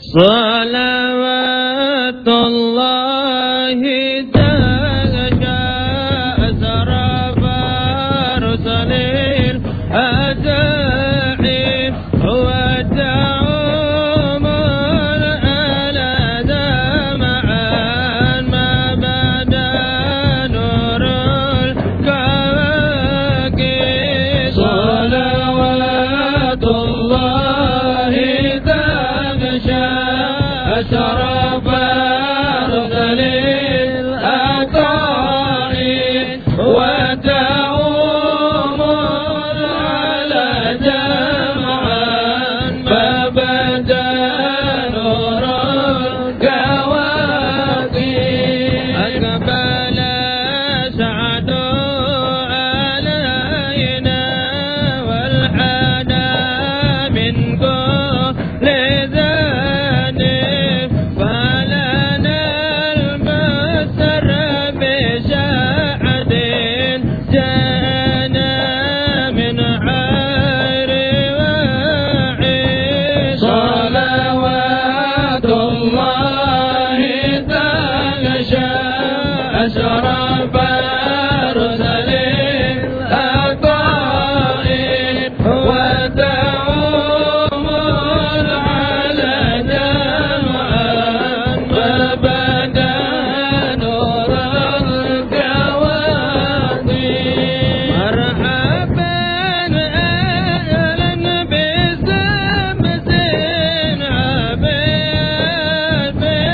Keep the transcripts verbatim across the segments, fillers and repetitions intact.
Salawatullahi ta'ala asra farsalil ada'in wa ta'umul ala dama'an ma bada nurul kawaki. Salawatullahi أشرف أرسل الأطائر وتعوم على جمعا فبدا نور الكواكب. أقبل سعد علينا والحنى من كل أشرف أرسل الأطائر وتعوم على جمعا وبدا نور الكواكب. مرحبا أهلا بشمس عبيد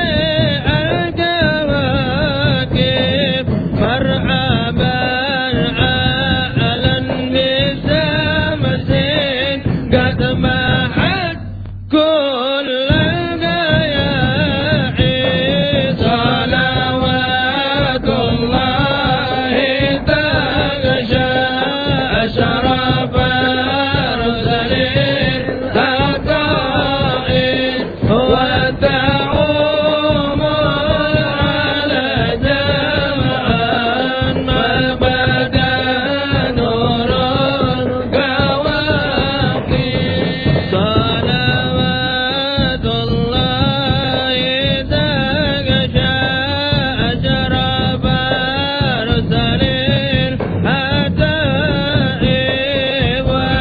بالكواكب. مرحبا أهلا بشمس قد محت كل الغياحين. صلوات الله تغشى أشرف أرسل الأطائر وتعوم على جمعا ما بدا نور الكواكب. صلوات الله تغشى أشرف أرسل الأطائر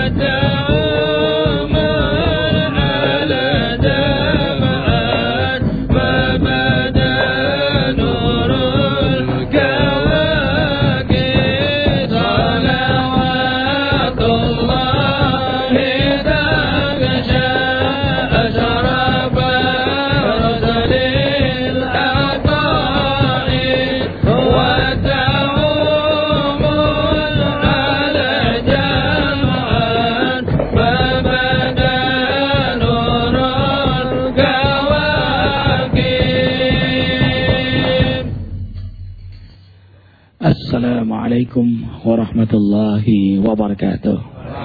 وتعوم على جمعا ما بدا نور الكواكب. صلوات الله تغشى أشرف أرسل الأطائر وتعوم على جمعا ما بدا نور الكواكب. Assalamualaikum warahmatullahi wabarakatuh.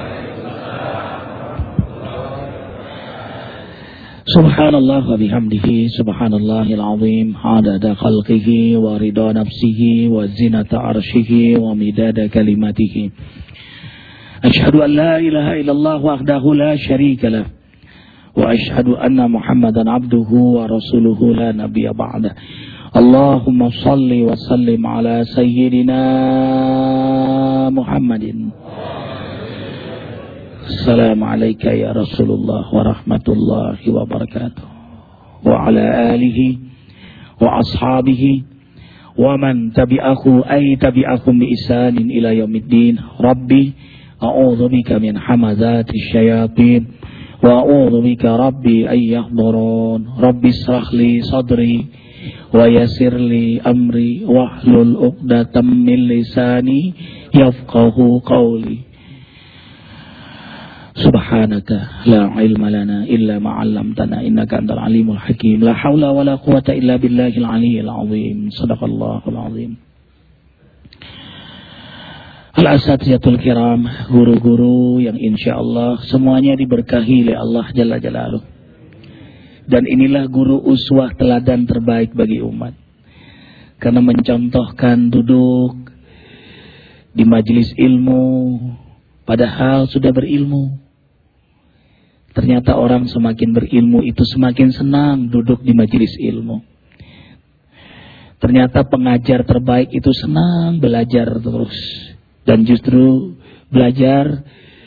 Subhanallah wa bihamdihi subhanallahil azim adada khalqihi wa ridha nafsihi wa zinata arshihi wa midada kalimatihi. Ashhadu an la ilaha illallah wahdahu la syarika lah wa ashhadu anna Muhammadan abduhu wa rasuluhu la nabiyya ba'dah. Allahumma salli wa sallim ala sayyidina Muhammadin. Assalamualaikum ya Rasulullah wa rahmatullahi wa barakatuh. Wa ala alihi wa ashabihi wa man tabi'ahu ay tabi'akum bi isanin ila yaumiddin. Rabbi a'udzu bika min hamazati syayatin wa a'udzu bika rabbi ay yahdurun. Rabbi israh li sadri wa yassir li amri wahlul 'uqdatam min lisani yafqahu qawli. Subhanaka la ilma lana illa ma 'allamtana innaka antal alimul hakim. La haula wala quwata illa billahil aliyyil azim. Shadaqallahul azim. Al-asatiyatul kiram, guru-guru yang insyaallah semuanya diberkahi oleh Allah Jalla Jalaluh. Dan inilah guru uswah teladan terbaik bagi umat. Karena mencontohkan duduk di majelis ilmu padahal sudah berilmu. Ternyata orang semakin berilmu itu semakin senang duduk di majelis ilmu. Ternyata pengajar terbaik itu senang belajar terus. Dan justru belajar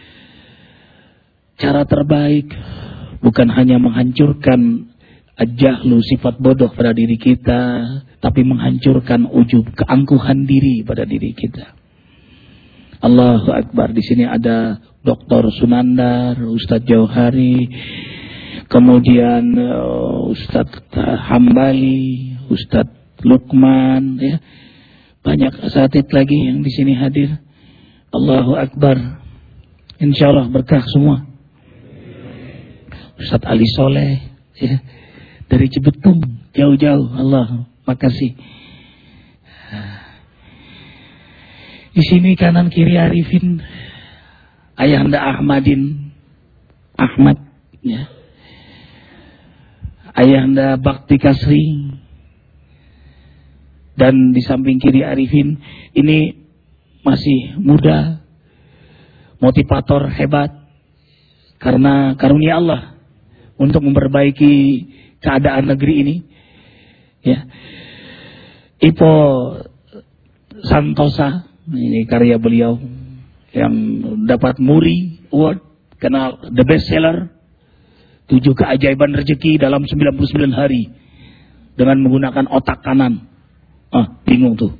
cara terbaik bukan hanya menghancurkan al-jahlu, sifat bodoh pada diri kita, tapi menghancurkan ujub, keangkuhan diri pada diri kita. Allahu Akbar. Di sini ada Doktor Sunandar, Ustadz Jauhari, kemudian uh, Ustadz Hambali, Ustadz Lukman, ya. Banyak asatidz lagi yang di sini hadir. Allahu Akbar. Insyaallah berkah semua. Ustadz Ali Soleh, ya, dari Cibetung, jauh-jauh. Allah, makasih. Di sini kanan kiri Arifin, Ayahanda Ahmadin, Ahmad, ya. Ayahanda Bakti Kasri, dan di samping kiri Arifin ini masih muda, motivator hebat, karena karunia Allah untuk memperbaiki keadaan negeri ini, ya. Ipo Santosa, ini karya beliau yang dapat Muri Award, kenal the best seller, tujuh keajaiban rezeki dalam sembilan puluh sembilan hari dengan menggunakan otak kanan. Ah, bingung tuh.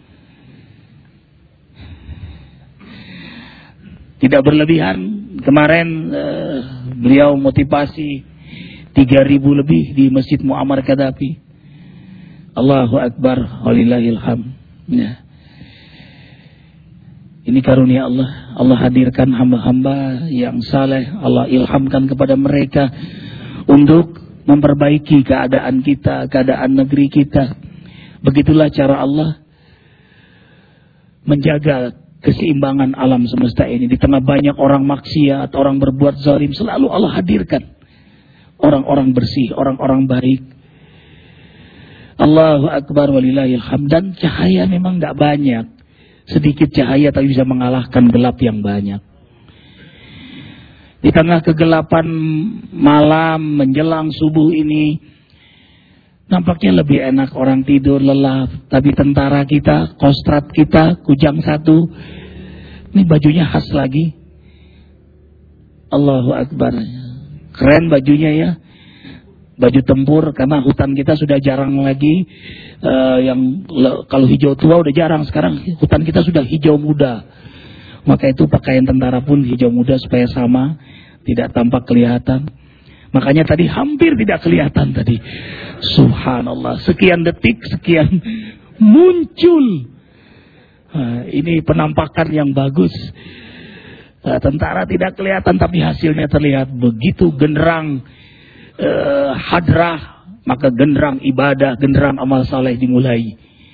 Tidak berlebihan, kemarin uh, beliau motivasi tiga ribu lebih di Masjid Muammar Gaddafi. Allahu Akbar, walillahil hamd. Ya. Ini karunia Allah. Allah hadirkan hamba-hamba yang saleh. Allah ilhamkan kepada mereka untuk memperbaiki keadaan kita, keadaan negeri kita. Begitulah cara Allah menjaga keseimbangan alam semesta ini. Di tengah banyak orang maksiat, orang berbuat zalim, selalu Allah hadirkan orang-orang bersih, orang-orang baik. Allahu Akbar, walillahil hamd. Dan cahaya memang tidak banyak. Sedikit cahaya tapi bisa mengalahkan gelap yang banyak. Di tengah kegelapan malam menjelang subuh ini, nampaknya lebih enak orang tidur lelap. Tapi tentara kita, kostrat kita, Kujang satu, ini bajunya khas lagi. Allahu Akbar. Keren bajunya ya. Baju tempur, karena hutan kita sudah jarang lagi uh, yang le, kalau hijau tua udah jarang. Sekarang hutan kita sudah hijau muda. Maka itu pakaian tentara pun hijau muda supaya sama, tidak tampak kelihatan. Makanya tadi hampir tidak kelihatan tadi. Subhanallah, sekian detik, sekian muncul. Uh, ini penampakan yang bagus. Uh, tentara tidak kelihatan tapi hasilnya terlihat. Begitu genderang Uh, hadrah, maka genderang ibadah, genderang amal saleh dimulai.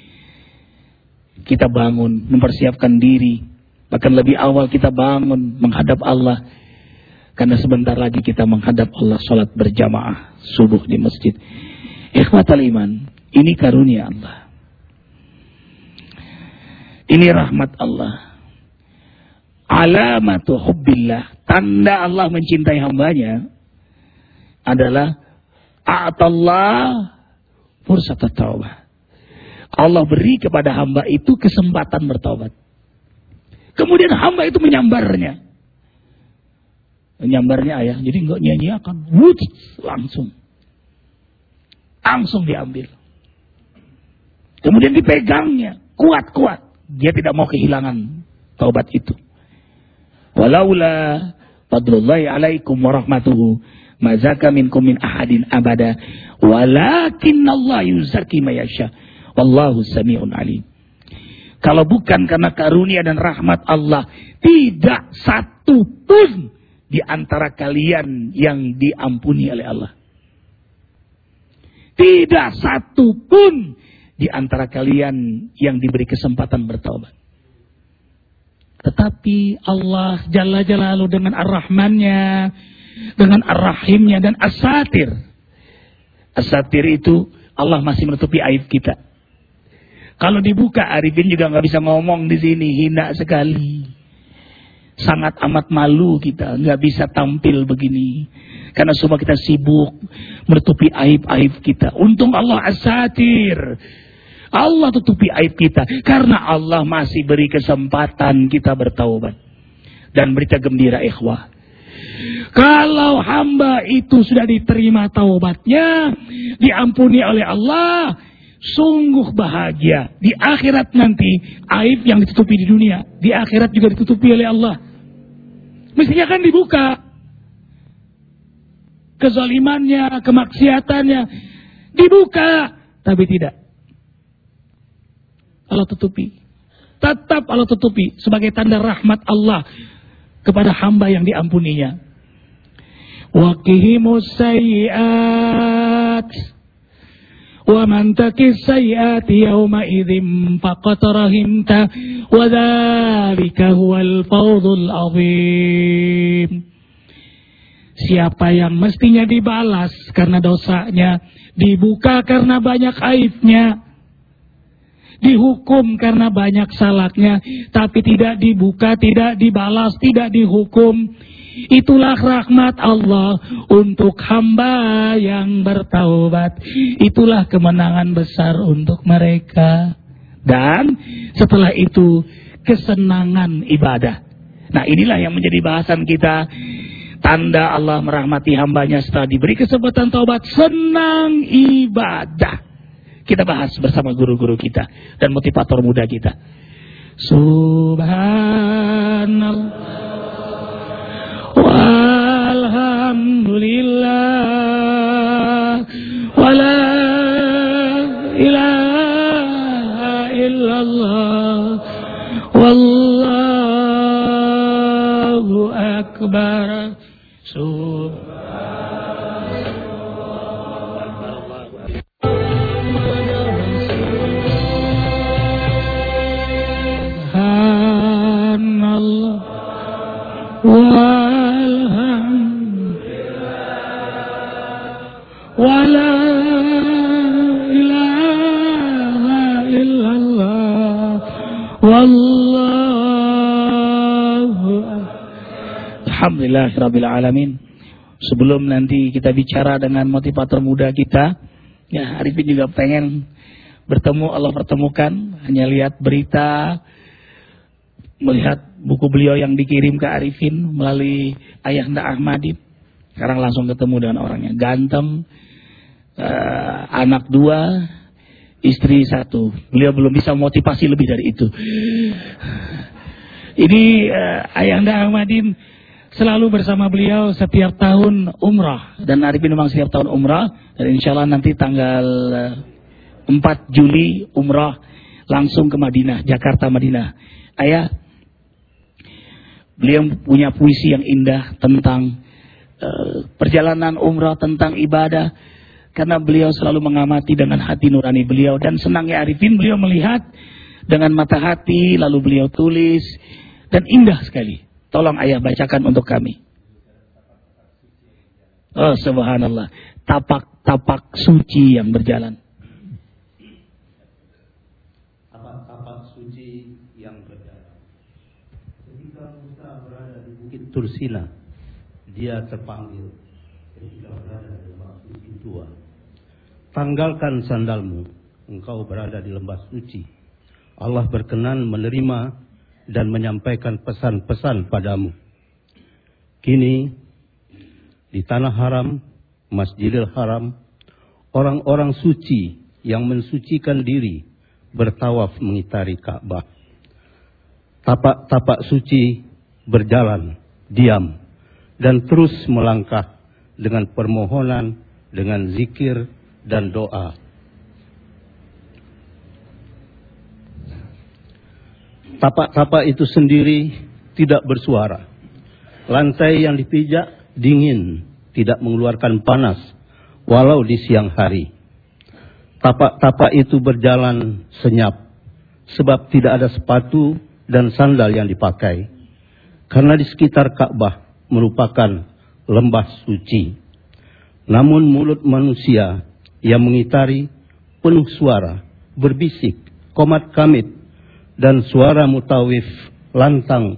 Kita bangun, mempersiapkan diri. Bahkan lebih awal kita bangun menghadap Allah, karena sebentar lagi kita menghadap Allah, sholat berjamaah subuh di masjid. Ikhwatal iman, ini karunia Allah, ini rahmat Allah. Alamatu hubbillah, tanda Allah mencintai hambanya adalah a'tallah fursat taubah. Allah beri kepada hamba itu kesempatan bertobat. Kemudian hamba itu menyambarnya. Menyambarnya ayah, jadi enggak nyanyiakan, wut, langsung. Langsung diambil. Kemudian dipegangnya, kuat-kuat. Dia tidak mau kehilangan taubat itu. Walaula fadlullahi alaikum warahmatuhu mazaka minkum min ahadin abada walakinnallaha yuzakki may yasha wallahu samiun alim. Kalau bukan karena karunia dan rahmat Allah, tidak satu pun di antara kalian yang diampuni oleh Allah. Tidak satu pun di antara kalian yang diberi kesempatan bertaubat. Tetapi Allah Jalla Jalaluhu dengan Ar-Rahmannya, dengan Ar-Rahimnya dan As-Satir. As-Satir itu Allah masih menutupi aib kita. Kalau dibuka, Arifin juga nggak bisa ngomong di sini, hina sekali. Sangat amat malu kita, nggak bisa tampil begini. Karena semua kita sibuk menutupi aib-aib kita. Untung Allah as-satir. Allah tutupi aib kita. Karena Allah masih beri kesempatan kita bertaubat. Dan berita gembira ikhwah. Kalau hamba itu sudah diterima taubatnya, diampuni oleh Allah, sungguh bahagia. Di akhirat nanti, aib yang ditutupi di dunia, di akhirat juga ditutupi oleh Allah. Mestinya kan dibuka. Kezalimannya, kemaksiatannya, dibuka. Tapi tidak. Allah tutupi. Tetap Allah tutupi sebagai tanda rahmat Allah kepada hamba yang diampuninya. Waqihimus sayyi'at. Wa man taqis sayyi'ati yawma idzin faqad rahimta wa dzalika huwal fawzul 'adzim. Siapa yang mestinya dibalas karena dosanya, dibuka karena banyak aibnya, dihukum karena banyak salahnya, tapi tidak dibuka, tidak dibalas, tidak dihukum. Itulah rahmat Allah untuk hamba yang bertaubat. Itulah kemenangan besar untuk mereka. Dan setelah itu kesenangan ibadah. Nah, inilah yang menjadi bahasan kita. Tanda Allah merahmati hambanya setelah diberi kesempatan taubat, senang ibadah. Kita bahas bersama guru-guru kita dan motivator muda kita. Subhanallah walhamdulillah wala ilaha illallah wallahu akbar. Subhanallah walhamdulillah wala ilaha illallah wallahu alhamdulillahirabbil alamin. Sebelum nanti kita bicara dengan motivator muda kita, ya Arifin juga pengen bertemu, Allah pertemukan. Hanya lihat berita, melihat buku beliau yang dikirim ke Arifin melalui Ayahanda Ahmadin. Sekarang langsung ketemu dengan orangnya, ganteng, uh, anak dua, istri satu. Beliau belum bisa motivasi lebih dari itu. Ini uh, Ayahanda Ahmadin selalu bersama beliau setiap tahun umrah. Dan Arifin memang setiap tahun umrah. Dan insya Allah nanti tanggal empat Juli umrah langsung ke Madinah, Jakarta Madinah. Ayah, beliau punya puisi yang indah tentang uh, perjalanan umrah, tentang ibadah. Karena beliau selalu mengamati dengan hati nurani beliau. Dan senangnya Arifin, beliau melihat dengan mata hati, lalu beliau tulis. Dan indah sekali. Tolong ayah bacakan untuk kami. Oh subhanallah. Tapak-tapak suci yang berjalan. Tapak-tapak suci yang berjalan. Ketika Musa berada di Bukit Tursina, dia terpanggil. Ketika berada di lembah suci tua, tanggalkan sandalmu, engkau berada di lembah suci. Allah berkenan menerima dan menyampaikan pesan-pesan padamu. Kini di tanah haram, Masjidil Haram, orang-orang suci yang mensucikan diri bertawaf mengitari Ka'bah. Tapak-tapak suci berjalan diam dan terus melangkah dengan permohonan, dengan zikir dan doa. Tapak-tapak itu sendiri tidak bersuara. Lantai yang dipijak dingin, tidak mengeluarkan panas, walau di siang hari. Tapak-tapak itu berjalan senyap, sebab tidak ada sepatu dan sandal yang dipakai. Karena di sekitar Ka'bah merupakan lembah suci. Namun mulut manusia yang mengitari penuh suara, berbisik, komat kamit, dan suara mutawif lantang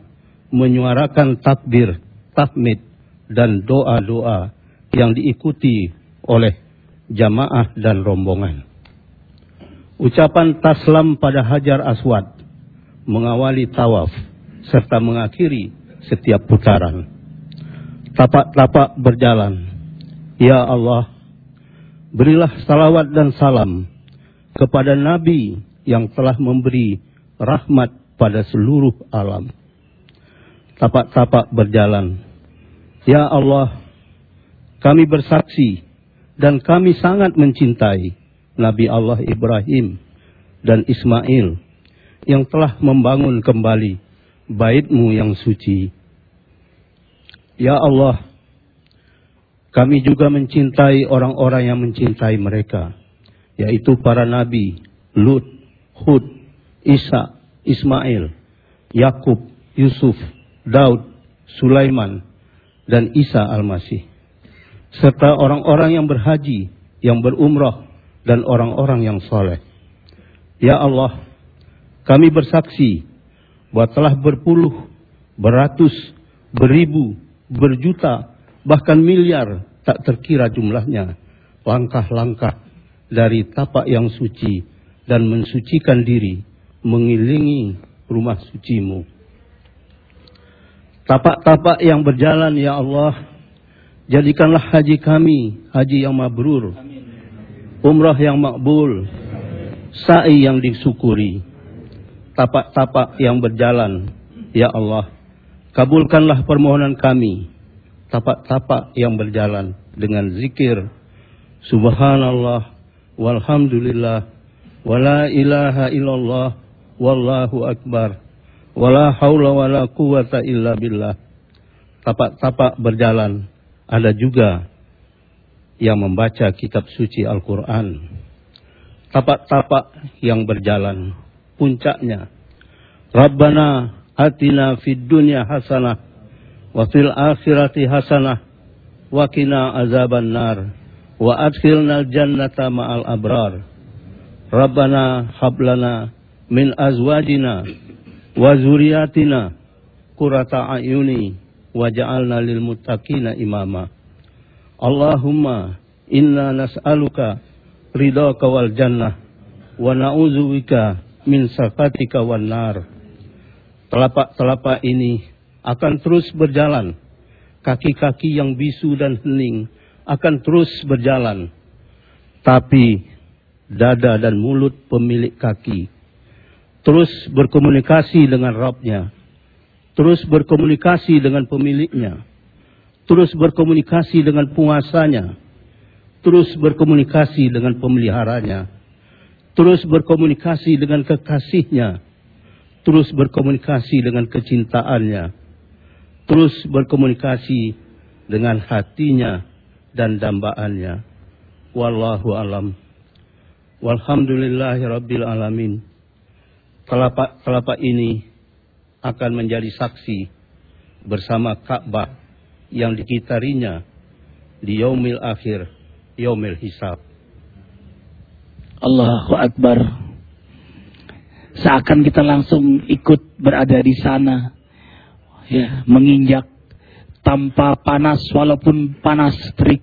menyuarakan takbir, tahmid, dan doa-doa yang diikuti oleh jamaah dan rombongan. Ucapan taslam pada Hajar Aswad mengawali tawaf serta mengakhiri setiap putaran. Tapak-tapak berjalan. Ya Allah, berilah salawat dan salam kepada Nabi yang telah memberi rahmat pada seluruh alam. Tapak-tapak berjalan. Ya Allah, kami bersaksi dan kami sangat mencintai Nabi Allah Ibrahim dan Ismail yang telah membangun kembali bait-Mu yang suci. Ya Allah, kami juga mencintai orang-orang yang mencintai mereka, yaitu para Nabi Lut, Hud, Isa, Ismail, Yakub, Yusuf, Daud, Sulaiman, dan Isa Al-Masih, serta orang-orang yang berhaji, yang berumrah, dan orang-orang yang soleh. Ya Allah, kami bersaksi bahwa telah berpuluh, beratus, beribu, berjuta, bahkan miliar tak terkira jumlahnya langkah-langkah dari tapak yang suci dan mensucikan diri mengelilingi rumah suci-Mu. Tapak-tapak yang berjalan, ya Allah, jadikanlah haji kami haji yang mabrur, umrah yang makbul, sa'i yang disyukuri. Tapak-tapak yang berjalan, ya Allah, kabulkanlah permohonan kami. Tapak-tapak yang berjalan dengan zikir subhanallah walhamdulillah wala ilaha illallah wallahu akbar wala haula wala quwata illa billah. Tapak-tapak berjalan. Ada juga yang membaca kitab suci Al-Quran. Tapak-tapak yang berjalan, puncaknya Rabbana atina fid dunya hasanah wa fil akhirati hasanah wa qina azaban nar wa adkhilnal jannata ma'al abrar. Rabbana hablana min azwajina wa zuriyatina qurrata a'yuni waj'alna lil muttaqina imama. Allahumma inna nas'aluka ridhaka wal jannah wa na'udzubika min sakhatika wan nar. Telapak-telapak ini akan terus berjalan. Kaki-kaki yang bisu dan hening akan terus berjalan. Tapi dada dan mulut pemilik kaki terus berkomunikasi dengan Rabb-Nya, terus berkomunikasi dengan pemiliknya, terus berkomunikasi dengan penguasanya, terus berkomunikasi dengan pemeliharanya, terus berkomunikasi dengan kekasihnya, terus berkomunikasi dengan kecintaannya, terus berkomunikasi dengan hatinya dan dambaannya. Wallahu alam. Walhamdulillahi rabbil alamin. Telapak-telapak ini akan menjadi saksi bersama Ka'bah yang dikitarinya di yaumil akhir, yaumil hisab. Allahu Akbar. Seakan kita langsung ikut berada di sana, ya, menginjak tanpa panas walaupun panas terik.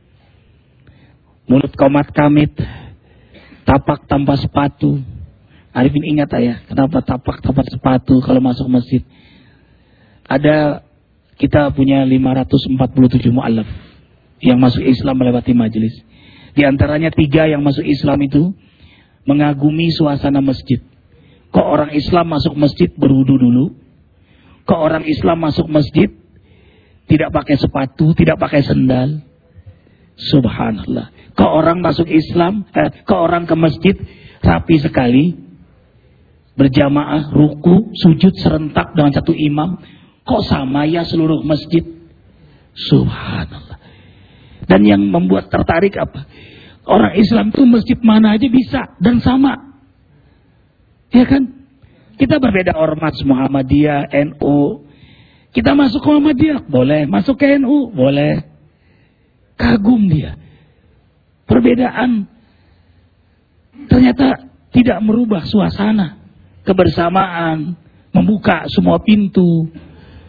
Mulut komat kamit, tapak tanpa sepatu. Arifin ingat ayah, kenapa tapak tanpa sepatu kalau masuk masjid? Ada, kita punya lima ratus empat puluh tujuh mu'alaf yang masuk Islam melewati majelis. Di antaranya tiga yang masuk Islam itu mengagumi suasana masjid. Kok orang Islam masuk masjid berwudu dulu? Kok orang Islam masuk masjid tidak pakai sepatu, tidak pakai sendal? Subhanallah. Kok orang masuk Islam, eh, kok orang ke masjid rapi sekali, berjamaah, ruku, sujud serentak dengan satu imam. Kok sama ya seluruh masjid? Subhanallah. Dan yang membuat tertarik apa? Orang Islam itu masjid mana aja bisa dan sama. Ya kan? Kita berbeda ormas, Muhammadiyah, N U. Kita masuk ke Muhammadiyah, boleh. Masuk ke N U, boleh. Kagum dia. Perbedaan ternyata tidak merubah suasana kebersamaan, membuka semua pintu,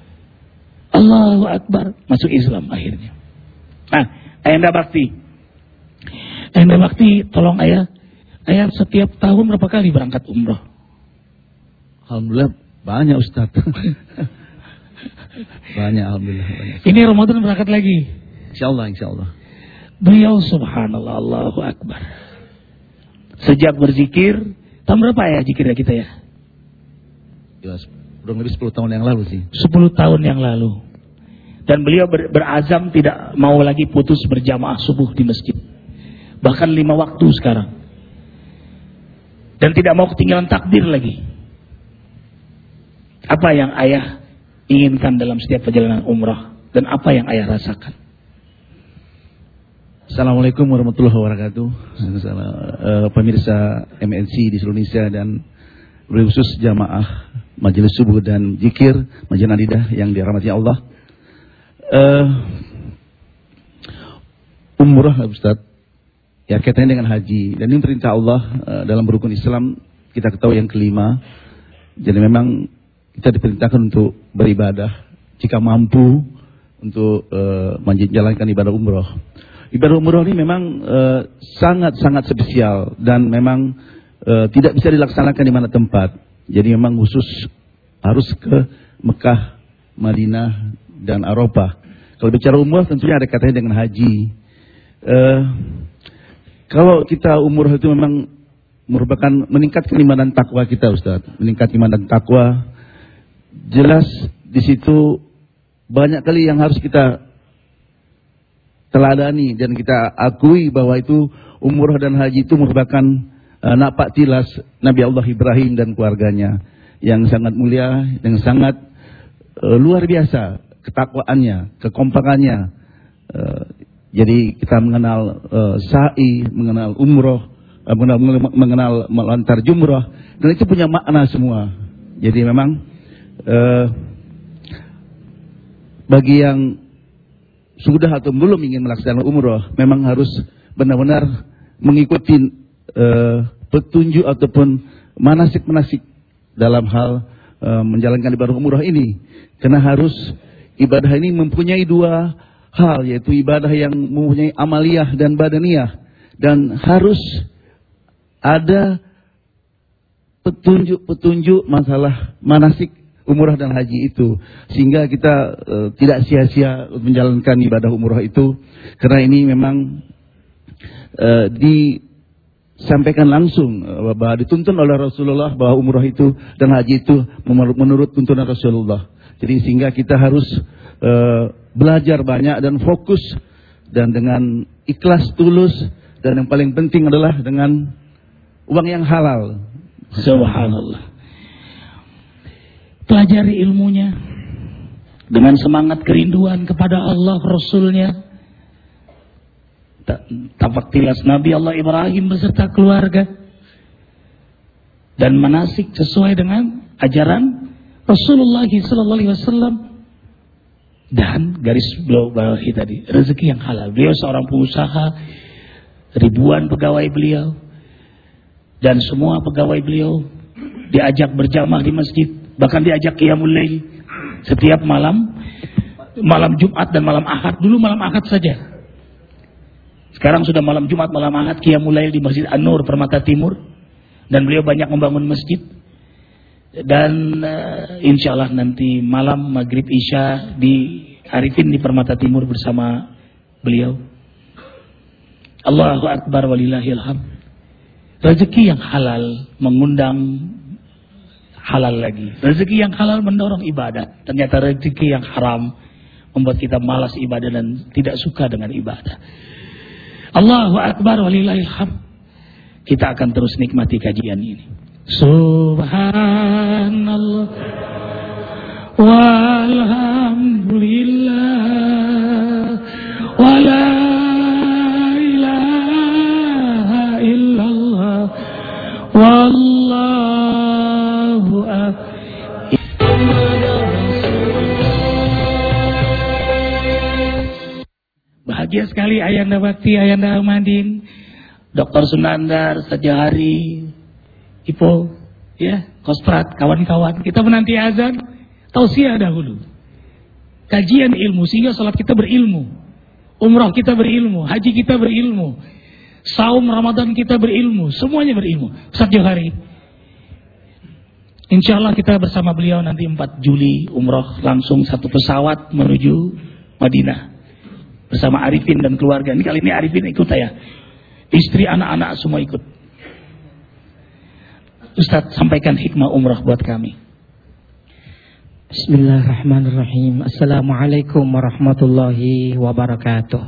Allahu Akbar, masuk Islam akhirnya. Nah, Ayanda Bakti. Ayanda Bakti, tolong ayah, ayah setiap tahun berapa kali berangkat umroh? Alhamdulillah banyak Ustaz. Banyak, alhamdulillah banyak. Ini Ramadan berangkat lagi. Insyaallah, insyaallah. Beliau subhanallah, Allahu Akbar. Sejak berzikir, tahun berapa ya zikirnya kita ya? Ya, kurang lebih sepuluh tahun yang lalu sih. sepuluh tahun yang lalu. Dan beliau ber, berazam tidak mau lagi putus berjamaah subuh di masjid. Bahkan lima waktu sekarang. Dan tidak mau ketinggalan takbir lagi. Apa yang ayah inginkan dalam setiap perjalanan umrah? Dan apa yang ayah rasakan? Assalamualaikum warahmatullahi wabarakatuh. Uh, pemirsa M N C di seluruh Indonesia dan khusus jamaah majelis subuh dan zikir Masjid Nadidah yang dirahmati Allah. Uh, umrah Ustaz, ya kaitannya dengan haji, dan ini perintah Allah uh, dalam rukun Islam kita ketahui yang kelima. Jadi memang kita diperintahkan untuk beribadah jika mampu untuk uh, menjalankan ibadah umrah. Ibadah umrah ini memang sangat-sangat uh, spesial dan memang uh, tidak bisa dilaksanakan di mana tempat. Jadi memang khusus harus ke Mekah, Madinah dan Arafah. Kalau bicara umrah tentunya ada kaitannya dengan haji. Uh, kalau kita umrah itu memang merupakan meningkatkan iman dan takwa kita, Ustaz. Meningkatkan iman dan takwa. Jelas di situ banyak kali yang harus kita teladani dan kita akui bahwa itu umrah dan haji itu merupakan uh, napak tilas Nabi Allah Ibrahim dan keluarganya yang sangat mulia, yang sangat uh, luar biasa ketakwaannya, kekompakannya. Uh, jadi kita mengenal uh, sa'i, mengenal umrah, uh, mengenal, mengenal melantar jumrah, dan itu punya makna semua. Jadi memang uh, bagi yang sudah atau belum ingin melaksanakan umrah, memang harus benar-benar mengikuti uh, petunjuk ataupun manasik-manasik dalam hal uh, menjalankan ibadah umrah ini. Karena harus ibadah ini mempunyai dua hal, yaitu ibadah yang mempunyai amaliyah dan badaniyah, dan harus ada petunjuk-petunjuk masalah manasik umrah dan haji itu, sehingga kita uh, tidak sia-sia menjalankan ibadah umrah itu, karena ini memang uh, disampaikan langsung uh, bahwa dituntun oleh Rasulullah bahwa umrah itu dan haji itu menurut tuntunan Rasulullah. Jadi sehingga kita harus uh, belajar banyak dan fokus dan dengan ikhlas tulus, dan yang paling penting adalah dengan uang yang halal. Subhanallah. Pelajari ilmunya dengan semangat kerinduan kepada Allah, Rasulnya. Tapak tilas Nabi Allah Ibrahim beserta keluarga, dan manasik sesuai dengan ajaran Rasulullah Sallallahu Alaihi Wasallam. Dan garis bawahi tadi, rezeki yang halal. Beliau seorang pengusaha, ribuan pegawai beliau, dan semua pegawai beliau diajak berjamaah di masjid. Bahkan diajak qiyamul lail setiap malam, malam Jumat dan malam Ahad. Dulu malam Ahad saja. Sekarang sudah malam Jumat, malam Ahad, qiyamul lail di Masjid An-Nur Permata Timur. Dan beliau banyak membangun masjid. Dan uh, insya Allah nanti malam Maghrib Isya di Arifin di Permata Timur bersama beliau. Allahu Akbar walillahil hamd. Rezeki yang halal mengundang halal lagi. Rezeki yang halal mendorong ibadah. Ternyata rezeki yang haram membuat kita malas ibadah dan tidak suka dengan ibadah. Allahu Akbar walillahil hamd. Kita akan terus nikmati kajian ini. Subhanallah walhamdulillah wala ilaha illallah wallahu akbar. Bahagia sekali Ayanda Bakti, Ayanda Ahmadin, Doktor Sunandar, Sajahari, Ipo, ya, Kostrat, kawan-kawan. Kita menanti azan, tausiah dahulu. kajian ilmu sehingga salat kita berilmu, umrah kita berilmu, haji kita berilmu, saum Ramadan kita berilmu, semuanya berilmu. Ustaz Johari, insya Allah kita bersama beliau nanti empat Juli umrah langsung satu pesawat menuju Madinah bersama Arifin dan keluarga. Ini kali ini Arifin ikut saya, istri anak-anak semua ikut. Ustaz sampaikan hikmah umrah buat kami. Bismillahirrahmanirrahim. Assalamualaikum warahmatullahi wabarakatuh.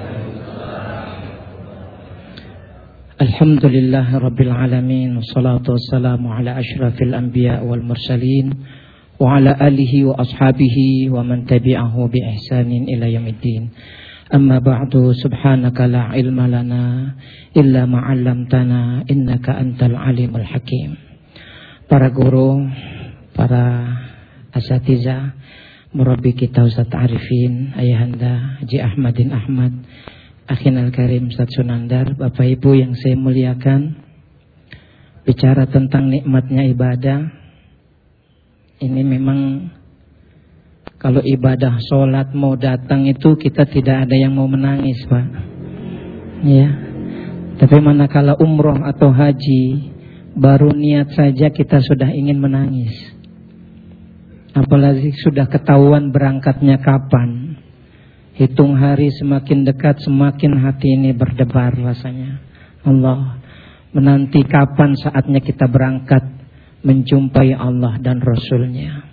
Alhamdulillah rabbil alamin. Wassalatu wassalamu ala asyrafil anbiya wal mursalin wa ala alihi wa ashabihi wa man tabi'ahu bi ihsanin ila yaumiddin. Amma ba'du, subhanaka la ilma lana illa ma 'allamtana innaka antal alimul hakim. Para guru, para asatidzah, murabbi kita Ustaz Arifin, Ayahanda Haji Ahmadin Ahmad, Akhinal Karim Ustaz Sunandar, Bapak Ibu yang saya muliakan. Bicara tentang nikmatnya ibadah, ini memang kalau ibadah sholat mau datang itu kita tidak ada yang mau menangis, Pak. Ya. Tapi manakala umroh atau haji, baru niat saja kita sudah ingin menangis. Apalagi sudah ketahuan berangkatnya kapan. Hitung hari semakin dekat, semakin hati ini berdebar rasanya. Allah, menanti kapan saatnya kita berangkat menjumpai Allah dan Rasulnya.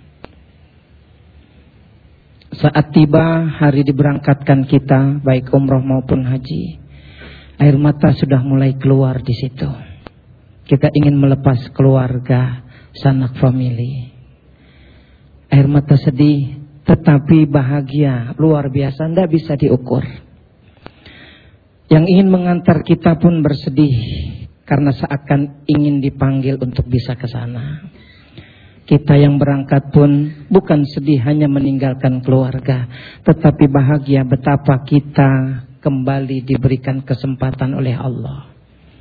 Saat tiba hari diberangkatkan kita, baik umroh maupun haji, air mata sudah mulai keluar di situ. Kita ingin melepas keluarga, sanak famili. Air mata sedih, tetapi bahagia luar biasa, tidak bisa diukur. Yang ingin mengantar kita pun bersedih karena seakan ingin dipanggil untuk bisa ke sana. Kita yang berangkat pun bukan sedih hanya meninggalkan keluarga, tetapi bahagia betapa kita kembali diberikan kesempatan oleh Allah.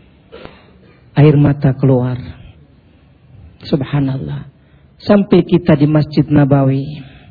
Air mata keluar, subhanallah. Sampai kita di Masjid Nabawi,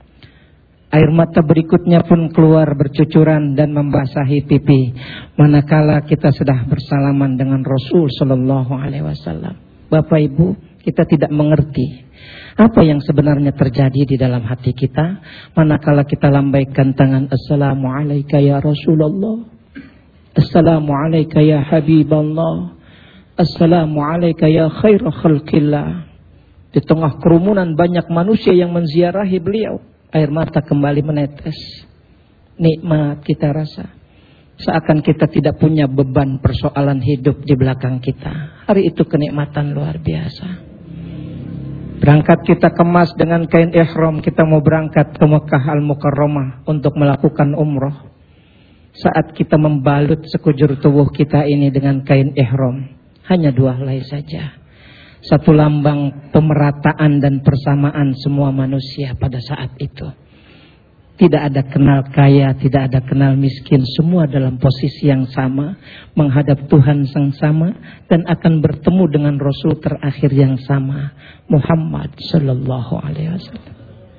air mata berikutnya pun keluar bercucuran dan membasahi pipi manakala kita sudah bersalaman dengan Rasul Sallallahu Alaihi Wasallam. Bapak Ibu, kita tidak mengerti apa yang sebenarnya terjadi di dalam hati kita manakala kita lambaikan tangan, Assalamualaikum ya Rasulullah, Assalamualaikum ya Habiballah, Assalamualaikum ya khair khalqillah. Di tengah kerumunan banyak manusia yang menziarahi beliau, air mata kembali menetes. Nikmat kita rasa, seakan kita tidak punya beban persoalan hidup di belakang kita. Hari itu kenikmatan luar biasa. Berangkat kita kemas dengan kain ihram, kita mau berangkat ke Mekah Al-Mukarramah untuk melakukan umroh. Saat kita membalut sekujur tubuh kita ini dengan kain ihram, hanya dua helai saja. Satu lambang pemerataan dan persamaan semua manusia pada saat itu. Tidak ada kenal kaya, tidak ada kenal miskin, semua dalam posisi yang sama, menghadap Tuhan yang sama, dan akan bertemu dengan Rasul terakhir yang sama, Muhammad Sallallahu Alaihi Wasallam.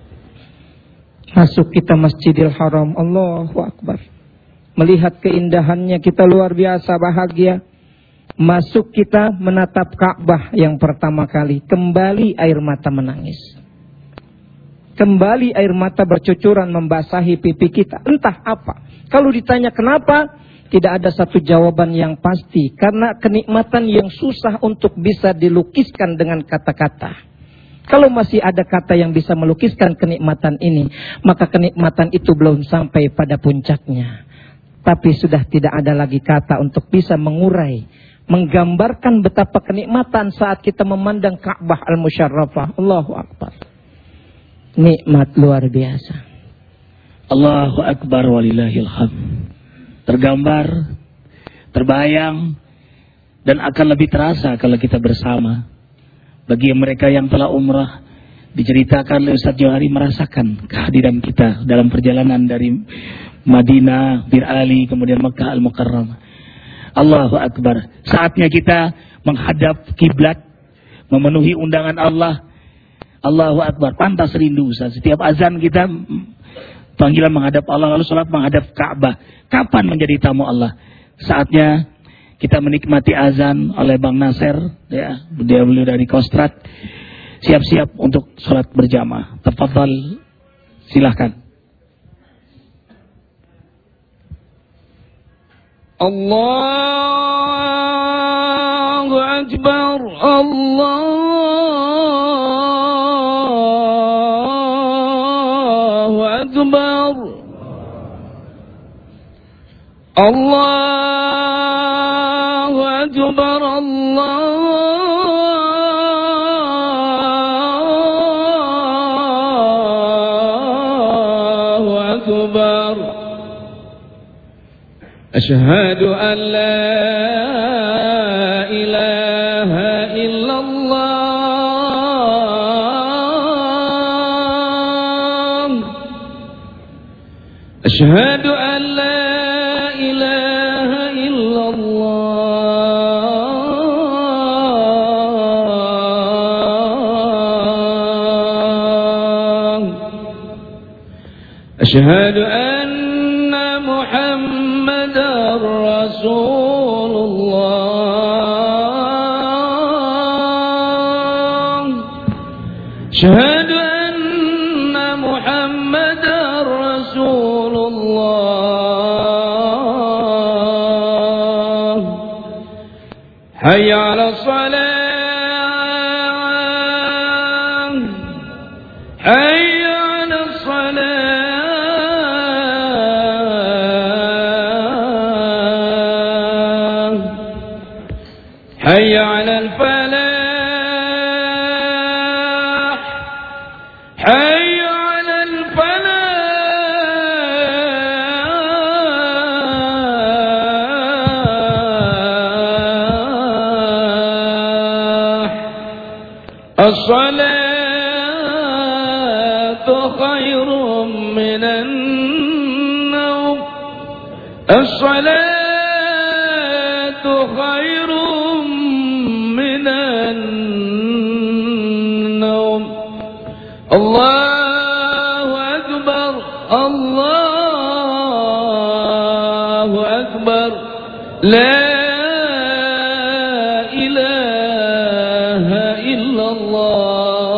Masuk kita Masjidil Haram, Allahu Akbar. Melihat keindahannya kita luar biasa bahagia. Masuk kita menatap Ka'bah yang pertama kali, kembali air mata menangis. Kembali air mata bercucuran membasahi pipi kita. Entah apa. Kalau ditanya kenapa, tidak ada satu jawaban yang pasti. Karena kenikmatan yang susah untuk bisa dilukiskan dengan kata-kata. Kalau masih ada kata yang bisa melukiskan kenikmatan ini, maka kenikmatan itu belum sampai pada puncaknya. Tapi sudah tidak ada lagi kata untuk bisa mengurai, menggambarkan betapa kenikmatan saat kita memandang Ka'bah Al-Musyarrafah. Allahu Akbar. Nikmat luar biasa. Allahu Akbar walillahil hamd. Tergambar, terbayang, dan akan lebih terasa kalau kita bersama. Bagi mereka yang telah umrah, diceritakan oleh Ustaz Johari merasakan kehadiran kita dalam perjalanan dari Madinah, Bir Ali, kemudian Mekah Al-Mukarramah. Allahu Akbar. Saatnya kita menghadap kiblat, memenuhi undangan Allah. Allahu Akbar. Pantas rindu Ustaz. Setiap azan kita Panggilan menghadap Allah, lalu sholat menghadap Ka'bah. Kapan menjadi tamu Allah? Saatnya kita menikmati azan oleh Bang Nasir, ya, dia beliau dari Kostrad. Siap-siap untuk sholat berjamaah. Tafadhal, silahkan. Allahu Akbar, Allahu Akbar, Allahu Akbar, Allahu Akbar. أشهد أن لا إله إلا الله أشهد أن لا إله إلا الله أشهد أن محمد رسول الله أشهد أن محمد رسول الله حي على الصلاة حي على الصلاة حي على الفلاح حي على الفلاح الصلاة خير من النوم الصلاة خير من النوم الله أكبر الله أكبر لا إله إلا الله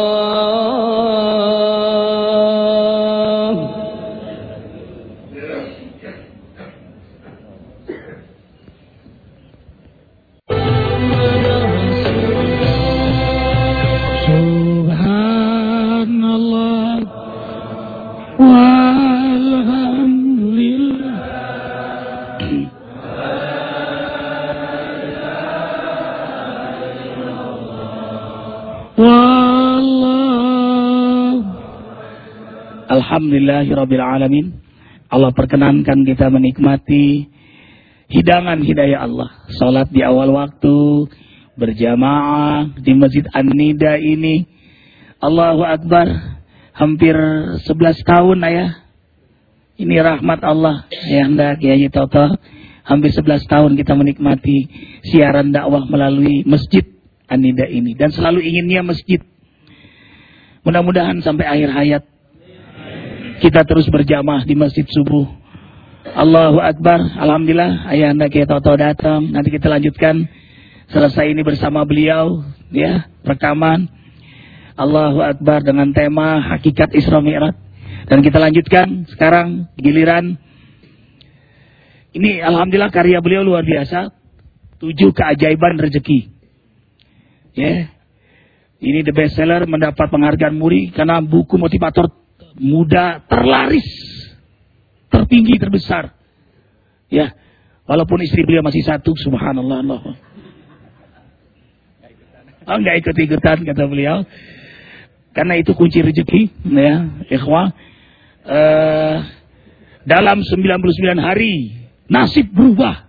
Alhamdulillahirrabbilalamin. Allah perkenankan kita menikmati hidangan hidayah Allah. Salat di awal waktu, berjamaah di Masjid An-Nida ini. Allahu Akbar. Hampir sebelas tahun ayah. Ini rahmat Allah. Ya anda Kiai Toto. Hampir sebelas tahun kita menikmati siaran dakwah melalui Masjid An-Nida ini. Dan selalu inginnya masjid. Mudah-mudahan sampai akhir hayat kita terus berjamaah di masjid subuh. Allahu Akbar. Alhamdulillah ayah anda Kiai Toto datang. Nanti kita lanjutkan selesai ini bersama beliau, ya, rekaman Allahu Akbar dengan tema hakikat Isra Mi'raj. Dan kita lanjutkan sekarang giliran ini. Alhamdulillah karya beliau luar biasa. Tujuh keajaiban rezeki. Ya. Ini the best seller, mendapat penghargaan Muri karena buku motivator muda terlaris, tertinggi, terbesar. Ya, walaupun istri beliau masih satu, subhanallah. Allah. Oh, enggak ikut-ikutan kata beliau. Karena itu kunci rezeki, ya, ikhwah. Uh, dalam sembilan puluh sembilan hari nasib berubah.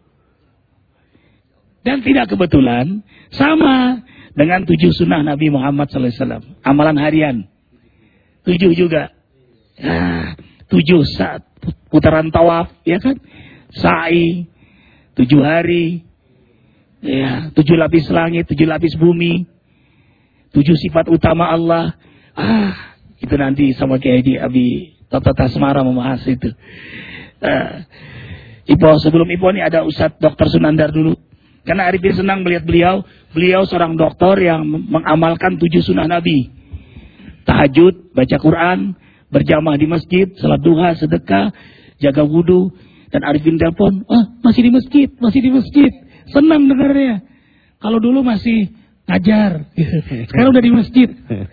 Dan tidak kebetulan sama dengan tujuh sunnah Nabi Muhammad sallallahu alaihi wasallam, amalan harian. Tujuh juga. Ya, tujuh saat putaran tawaf, ya kan? Sa'i, tujuh hari, ya, tujuh lapis langit, tujuh lapis bumi, tujuh sifat utama Allah. Ah, itu nanti sama Kiai Abi Dokter Tasmara membahas itu. Uh, Ipo, sebelum Ipo ini ada Ustadz Dokter Sunandar dulu. Karena Arifin senang melihat beliau. Beliau seorang dokter yang mengamalkan tujuh sunnah Nabi. Tahajud, baca Quran, berjamaah di masjid, salat duha, sedekah, jaga wudhu. Dan Arifin telepon, ah masih di masjid, masih di masjid. Senang dengarnya. Kalau dulu masih ngajar, sekarang udah di masjid.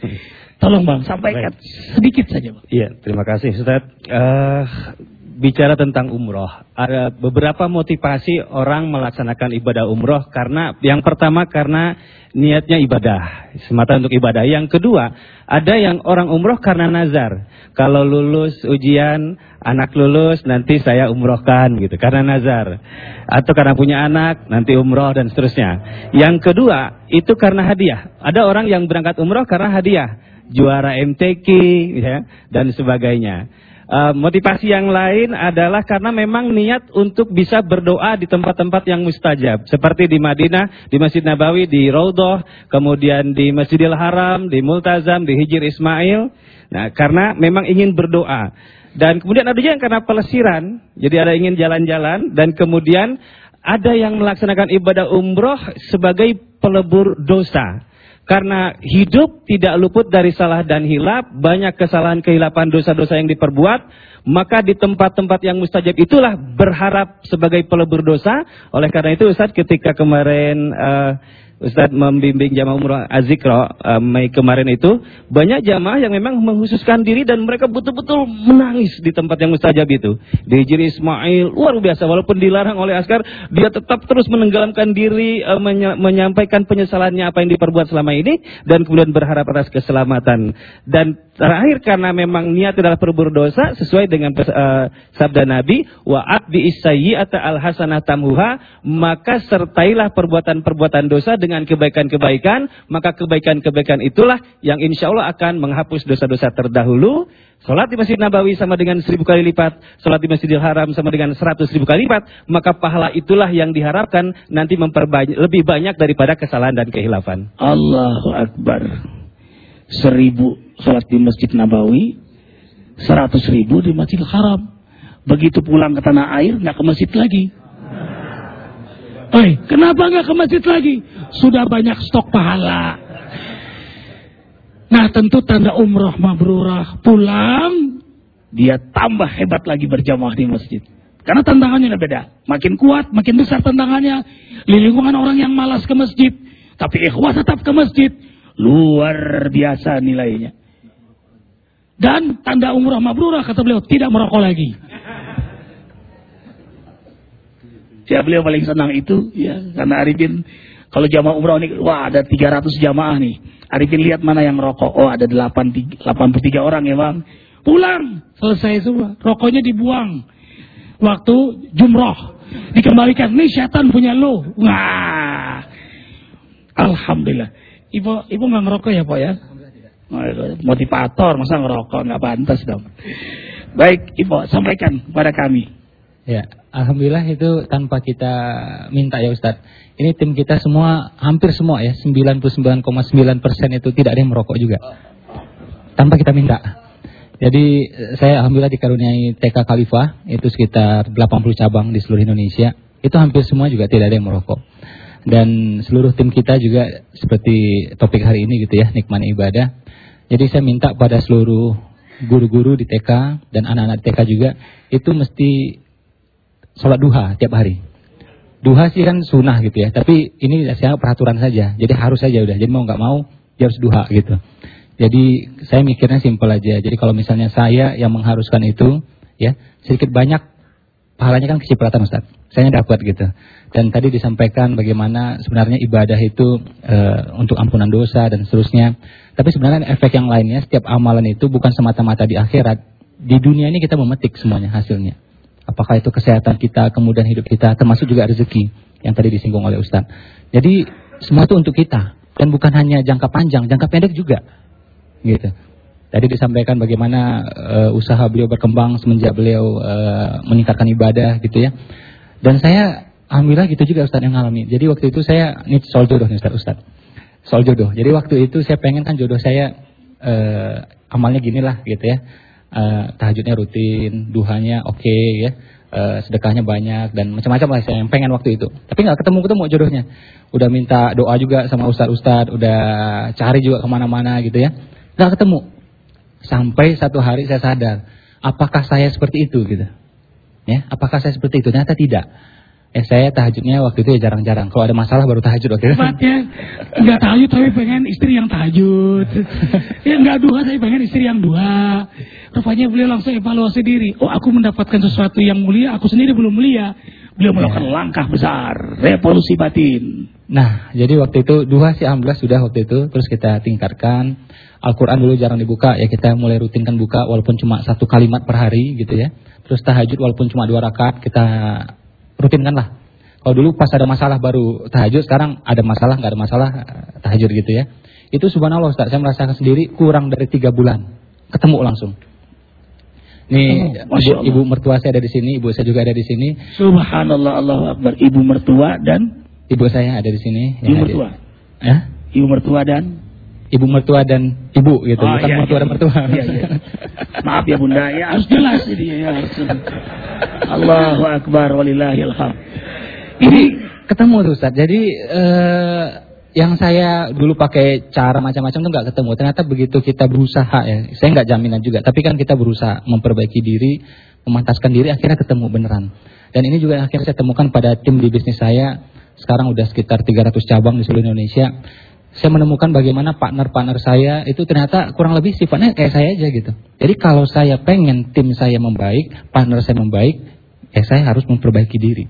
Tolong Bang, sampaikan sedikit saja Bang. Iya, terima kasih Ustaz. Uh, bicara tentang umroh, ada beberapa motivasi orang melaksanakan ibadah umroh. Karena yang pertama karena niatnya ibadah, semata untuk ibadah. Yang kedua, ada yang orang umroh karena nazar. Kalau lulus ujian, anak lulus, nanti saya umrohkan gitu, karena nazar. Atau karena punya anak, nanti umroh dan seterusnya. Yang kedua, itu karena hadiah. Ada orang yang berangkat umroh karena hadiah, juara M T Q ya, dan sebagainya. Uh, motivasi yang lain adalah karena memang niat untuk bisa berdoa di tempat-tempat yang mustajab. Seperti di Madinah, di Masjid Nabawi, di Raudhah, kemudian di Masjidil Haram, di Multazam, di Hijr Ismail. Nah, karena memang ingin berdoa. Dan kemudian ada juga yang karena pelesiran, jadi ada ingin jalan-jalan. Dan kemudian ada yang melaksanakan ibadah umroh sebagai pelebur dosa. Karena hidup tidak luput dari salah dan hilaf, banyak kesalahan, kehilapan, dosa-dosa yang diperbuat, maka di tempat-tempat yang mustajab itulah berharap sebagai pelebur dosa. Oleh karena itu Ustaz, ketika kemarin uh, Ustaz membimbing jamaah umroh Azikro uh, Mei kemarin itu, banyak jamaah yang memang mengkhususkan diri dan mereka betul-betul menangis di tempat yang mustajab itu. Di Hijr Ismail, luar biasa, walaupun dilarang oleh askar, dia tetap terus menenggelamkan diri, uh, menya menyampaikan penyesalannya apa yang diperbuat selama ini, dan kemudian berharap atas keselamatan. Dan terakhir, karena memang niat adalah pelebur dosa, sesuai dengan uh, sabda Nabi, wa'at bi'is-sayyi'ata al-hasanah tamhuha, maka sertailah perbuatan-perbuatan dosa dengan dengan kebaikan-kebaikan, maka kebaikan-kebaikan itulah yang insya Allah akan menghapus dosa-dosa terdahulu. Salat di Masjid Nabawi sama dengan seribu kali lipat, salat di Masjidil Haram sama dengan seratus ribu kali lipat, maka pahala itulah yang diharapkan nanti memperbanyak, lebih banyak daripada kesalahan dan kehilafan. Allahu Akbar. Seribu salat di Masjid Nabawi, seratus ribu di Masjidil Haram. Begitu pulang ke tanah air, nggak ke masjid lagi. Oi, kenapa nggak ke masjid lagi? Sudah banyak stok pahala. Nah, tentu tanda umroh mabrurah. Pulang, dia tambah hebat lagi berjamaah di masjid. Karena tantangannya beda. Makin kuat, makin besar tantangannya. Di lingkungan orang yang malas ke masjid, tapi ikhwah tetap ke masjid. Luar biasa nilainya. Dan tanda umroh mabrurah, kata beliau, tidak merokok lagi. Ya, beliau paling senang itu ya, karena Arifin kalau jamaah umrah ini, wah ada tiga ratus jamaah nih. Arifin lihat mana yang rokok. Oh, ada delapan puluh tiga orang ya Bang. Pulang, selesai semua. Rokoknya dibuang. Waktu jumroh dikembalikan, nih setan punya lo. Wah. Alhamdulillah. Ibu ibu nggak ngerokok ya, Pak ya? Motivator, masa ngerokok, nggak pantas dong. Baik, Ibu sampaikan kepada kami. Ya, alhamdulillah itu tanpa kita minta ya Ustadz. Ini tim kita semua, hampir semua ya, sembilan puluh sembilan koma sembilan persen itu tidak ada yang merokok juga. Tanpa kita minta. Jadi saya alhamdulillah dikaruniai T K Khalifah, itu sekitar delapan puluh cabang di seluruh Indonesia. Itu hampir semua juga tidak ada yang merokok. Dan seluruh tim kita juga seperti topik hari ini gitu ya, nikmati ibadah. Jadi saya minta pada seluruh guru-guru di T K dan anak-anak T K juga, itu mesti sholat duha tiap hari. Duha sih kan sunnah gitu ya, tapi ini saya peraturan saja. Jadi harus saja udah. Jadi mau nggak mau dia harus duha gitu. Jadi saya mikirnya simpel aja. Jadi kalau misalnya saya yang mengharuskan itu, ya sedikit banyak pahalanya kan kecipratan Ustaz. Saya dapat gitu. Dan tadi disampaikan bagaimana sebenarnya ibadah itu e, untuk ampunan dosa dan seterusnya. Tapi sebenarnya efek yang lainnya, setiap amalan itu bukan semata-mata di akhirat. Di dunia ini kita memetik semuanya hasilnya. Apakah itu kesehatan kita, kemudian hidup kita, termasuk juga rezeki yang tadi disinggung oleh Ustaz. Jadi semua itu untuk kita dan bukan hanya jangka panjang, jangka pendek juga. Gitu. Tadi disampaikan bagaimana uh, usaha beliau berkembang semenjak beliau uh, meningkatkan ibadah gitu ya. Dan saya alhamdulillah gitu juga Ustaz yang ngalami. Jadi waktu itu saya ini soal jodoh nih Ustaz, Ustaz. Soal jodoh. Jadi waktu itu saya pengen kan jodoh saya uh, amalnya gini lah gitu ya. uh, tahajudnya rutin, duhanya oke okay, ya, uh, sedekahnya banyak dan macam-macam lah saya yang pengen waktu itu. Tapi nggak ketemu-ketemu jodohnya. Udah minta doa juga sama ustad-ustad, udah cari juga kemana-mana gitu ya, nggak ketemu. Sampai satu hari saya sadar, apakah saya seperti itu gitu? Ya, apakah saya seperti itu? Ternyata tidak. Eh saya tahajudnya waktu itu ya jarang-jarang. Kalau ada masalah baru tahajud waktu itu. Tempatnya nggak tahajud tapi pengen istri yang tahajud. Ya nggak duha tapi pengen istri yang duha. Rupanya beliau langsung evaluasi diri. Oh aku mendapatkan sesuatu yang mulia, aku sendiri belum mulia. Beliau melakukan ya. langkah besar, revolusi batin. Nah jadi waktu itu duha sih alhamdulillah sudah waktu itu. Terus kita tingkatkan. Al-Quran dulu jarang dibuka, ya kita mulai rutinkan buka walaupun cuma satu kalimat per hari gitu ya. Terus tahajud walaupun cuma dua rakaat kita rutinkan lah. Kalau dulu pas ada masalah baru tahajud, sekarang ada masalah nggak ada masalah tahajud gitu ya. Itu subhanallah Ustaz, saya merasakan sendiri kurang dari tiga bulan ketemu langsung. Nih oh, ibu, ibu mertua saya ada di sini, ibu saya juga ada di sini. Subhanallah, Allahu Akbar. Ibu mertua dan ibu saya ada di sini. Ibu ya, mertua. Ya? Ibu mertua dan ibu mertua dan ibu gitu, oh, bukan iya, mertua iya, dan mertua. Iya, iya. Maaf ya Bunda, ya harus jelas ini ya. Harus. Allahu Akbar walillahil hamd. Ini ketemu tuh Ustaz. Jadi eh, yang saya dulu pakai cara macam-macam tuh nggak ketemu. Ternyata begitu kita berusaha ya, saya nggak jaminan juga. Tapi kan kita berusaha memperbaiki diri, memantaskan diri, akhirnya ketemu beneran. Dan ini juga yang akhirnya saya temukan pada tim di bisnis saya. Sekarang udah sekitar tiga ratus cabang di seluruh Indonesia. Saya menemukan bagaimana partner-partner saya itu ternyata kurang lebih sifatnya kayak saya aja gitu. Jadi kalau saya pengen tim saya membaik, partner saya membaik, ya saya harus memperbaiki diri.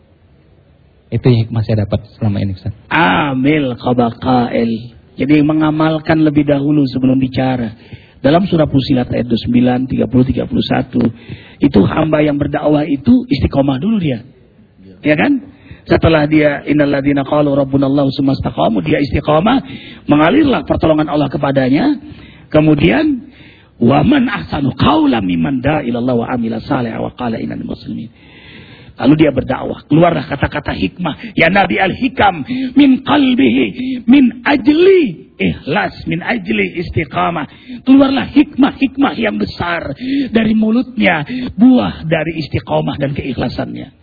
Itu yang hikmah saya dapat selama ini Ustaz. Amil qabaqail. Jadi mengamalkan lebih dahulu sebelum bicara. Dalam surah Fussilat ayat dua puluh sembilan, tiga puluh, tiga puluh satu, itu hamba yang berdakwah itu istiqomah dulu dia. Ya kan? Setelah dia innalladzina qalu rabbunallahu tsumma istaqamu, dia istiqamah, mengalirlah pertolongan Allah kepadanya. Kemudian wa man ahsanu qaulan mimman da'a ila Allah wa amila shalihan wa qala innani muslimin. Lalu dia berdakwah, keluarlah kata-kata hikmah, ya Nabi al-hikam min qalbihi min ajli ikhlas, min ajli istiqamah. Keluarlah hikmah-hikmah yang besar dari mulutnya, buah dari istiqamah dan keikhlasannya.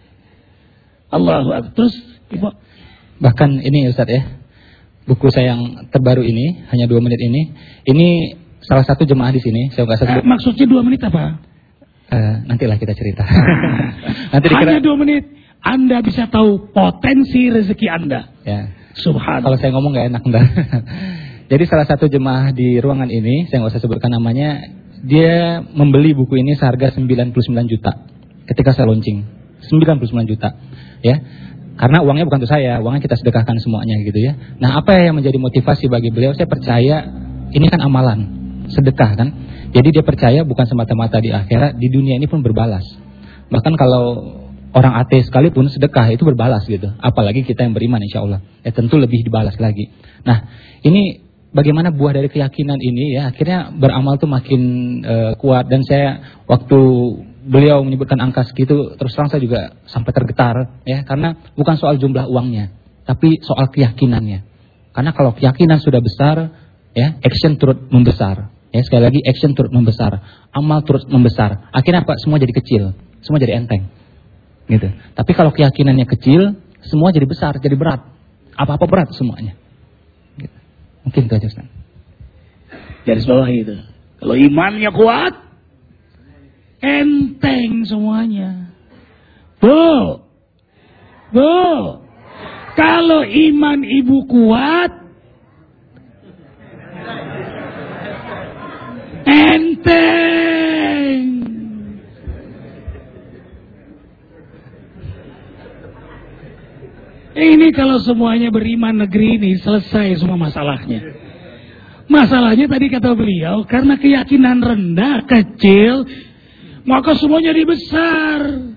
Allahu Akbar. Terus Ibu. Bahkan ini Ustaz ya, buku saya yang terbaru ini, hanya dua menit ini, ini salah satu jemaah di sini. Saya nggak sebut. Eh, maksudnya dua menit apa? Uh, nantilah kita cerita. Nanti hanya dua menit, Anda bisa tahu potensi rezeki Anda. Ya. Subhanallah. Kalau saya ngomong nggak enak Anda. Jadi salah satu jemaah di ruangan ini, saya nggak usah sebutkan namanya, dia membeli buku ini seharga sembilan puluh sembilan juta ketika saya launching. sembilan puluh sembilan juta. Ya, karena uangnya bukan untuk saya, uangnya kita sedekahkan semuanya gitu ya. Nah, apa yang menjadi motivasi bagi beliau? Saya percaya ini kan amalan, sedekah kan. Jadi dia percaya bukan semata-mata di akhirat, di dunia ini pun berbalas. Bahkan kalau orang ateis sekalipun sedekah itu berbalas gitu. Apalagi kita yang beriman insya Allah, ya tentu lebih dibalas lagi. Nah, ini bagaimana buah dari keyakinan ini ya, akhirnya beramal tuh makin uh, kuat. Dan saya waktu beliau menyebutkan angka segitu, terus terang saya juga sampai tergetar ya, karena bukan soal jumlah uangnya, tapi soal keyakinannya. Karena kalau keyakinan sudah besar, ya action turut membesar. Ya sekali lagi action turut membesar, amal turut membesar. Akhirnya apa? Semua jadi kecil, semua jadi enteng, gitu. Tapi kalau keyakinannya kecil, semua jadi besar, jadi berat. Apa-apa berat semuanya. Gitu. Mungkin itu aja Ustaz. Garis bawah itu. Kalau imannya kuat, enteng semuanya. Bu, bu, kalau iman ibu kuat, enteng. Ini kalau semuanya beriman negeri ini selesai semua masalahnya. Masalahnya tadi kata beliau, karena keyakinan rendah, kecil, maka semuanya jadi besar.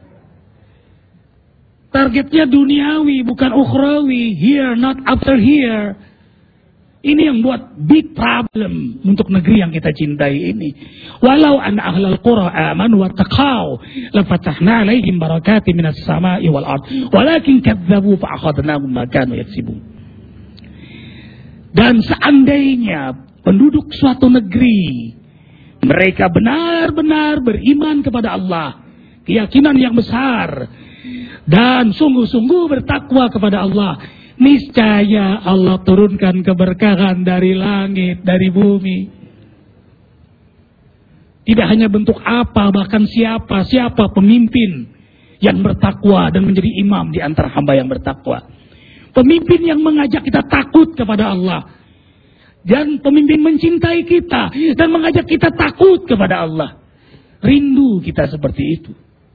Targetnya duniawi, bukan ukhrawi. Here, not after here. Ini yang buat big problem untuk negeri yang kita cintai ini. Walau anna ahlal qura amanu wattaqau lafatahna alaihim barakatin minas sama'i wal ard walakin kadzabu fa akhadnahum ma kanu yaksibun. Dan seandainya penduduk suatu negeri Mereka benar-benar beriman kepada Allah, keyakinan yang besar, dan sungguh-sungguh bertakwa kepada Allah. Niscaya Allah turunkan keberkahan dari langit, dari bumi. Tidak hanya bentuk apa, bahkan siapa, siapa pemimpin yang bertakwa dan menjadi imam di antara hamba yang bertakwa. Pemimpin yang mengajak kita takut kepada Allah. Dan pemimpin mencintai kita dan mengajak kita takut kepada Allah. Rindu kita seperti itu.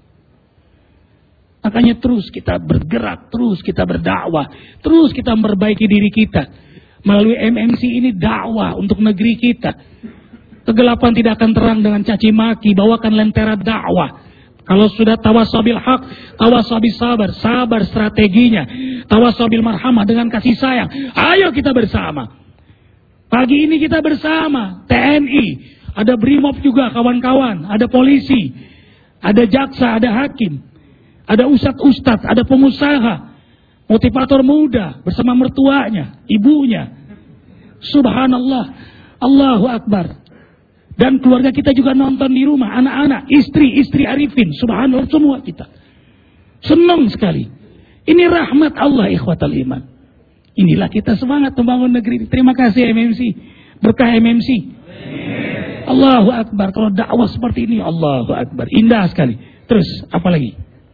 Makanya terus kita bergerak, terus kita berdakwah, terus kita memperbaiki diri kita. Melalui M M C ini dakwah untuk negeri kita. Kegelapan tidak akan terang dengan caci maki, bawakan lentera dakwah. Kalau sudah tawasabil haq, tawasabil sabar, sabar strateginya, tawasabil marhamah dengan kasih sayang. Ayo kita bersama. Pagi ini kita bersama, T N I, ada BRIMOB juga kawan-kawan, ada polisi, ada jaksa, ada hakim, ada ustadz-ustadz, ada pengusaha, motivator muda bersama mertuanya, ibunya. Subhanallah, Allahu Akbar. Dan keluarga kita juga nonton di rumah, anak-anak, istri-istri arifin, subhanallah semua kita. Senang sekali. Ini rahmat Allah ikhwatal iman. Inilah kita semangat membangun negeri ini. Terima kasih M M C. Berkah M M C. Allahu Akbar. Kalau dakwah seperti ini, Allahu Akbar. Indah sekali. Terus, apa lagi?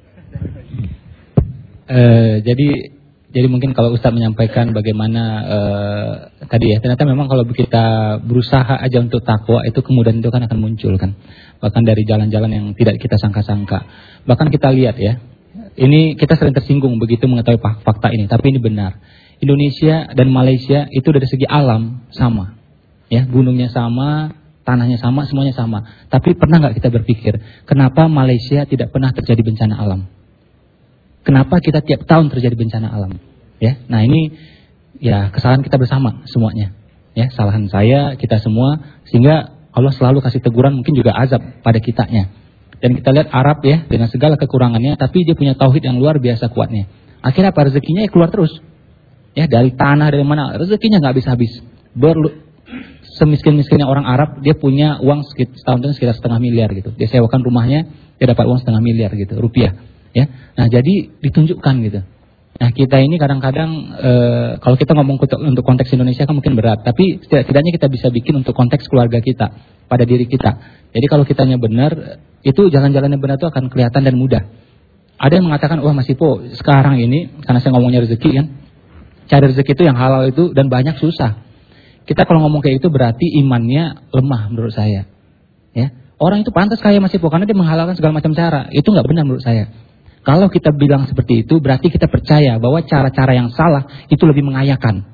Uh, jadi jadi mungkin kalau Ustaz menyampaikan bagaimana uh, tadi ya, ternyata memang kalau kita berusaha aja untuk takwa, itu kemudahan itu kan akan muncul kan. Bahkan dari jalan-jalan yang tidak kita sangka-sangka. Bahkan kita lihat ya, ini kita sering tersinggung begitu mengetahui fakta ini, tapi ini benar. Indonesia dan Malaysia itu dari segi alam sama, ya, gunungnya sama, tanahnya sama, semuanya sama. Tapi pernah nggak kita berpikir, kenapa Malaysia tidak pernah terjadi bencana alam? Kenapa kita tiap tahun terjadi bencana alam? Ya, nah ini ya kesalahan kita bersama semuanya. Ya, kesalahan saya, kita semua, sehingga Allah selalu kasih teguran, mungkin juga azab pada kitanya. Dan kita lihat Arab ya, dengan segala kekurangannya, tapi dia punya tauhid yang luar biasa kuatnya. Akhirnya apa? Rezekinya ya keluar terus. Ya, dari tanah, dari mana, rezekinya nggak habis-habis. Berlu semiskin-miskinnya orang Arab, dia punya uang sekitar, setahun itu sekitar setengah miliar gitu. Dia sewakan rumahnya, dia dapat uang setengah miliar gitu, rupiah. Ya, nah jadi ditunjukkan gitu. Nah kita ini kadang-kadang e, kalau kita ngomong untuk konteks Indonesia kan mungkin berat, tapi setidaknya kita bisa bikin untuk konteks keluarga kita, pada diri kita. Jadi kalau kitanya benar, itu jalan-jalannya benar itu akan kelihatan dan mudah. Ada yang mengatakan, wah Mas Ipo, sekarang ini karena saya ngomongnya rezeki kan, cari rezeki itu yang halal itu dan banyak susah. Kita kalau ngomong kayak itu berarti imannya lemah menurut saya. Ya, orang itu pantas kaya Mas Ipo karena dia menghalalkan segala macam cara. Itu nggak benar menurut saya. Kalau kita bilang seperti itu, berarti kita percaya bahwa cara-cara yang salah itu lebih mengayakan.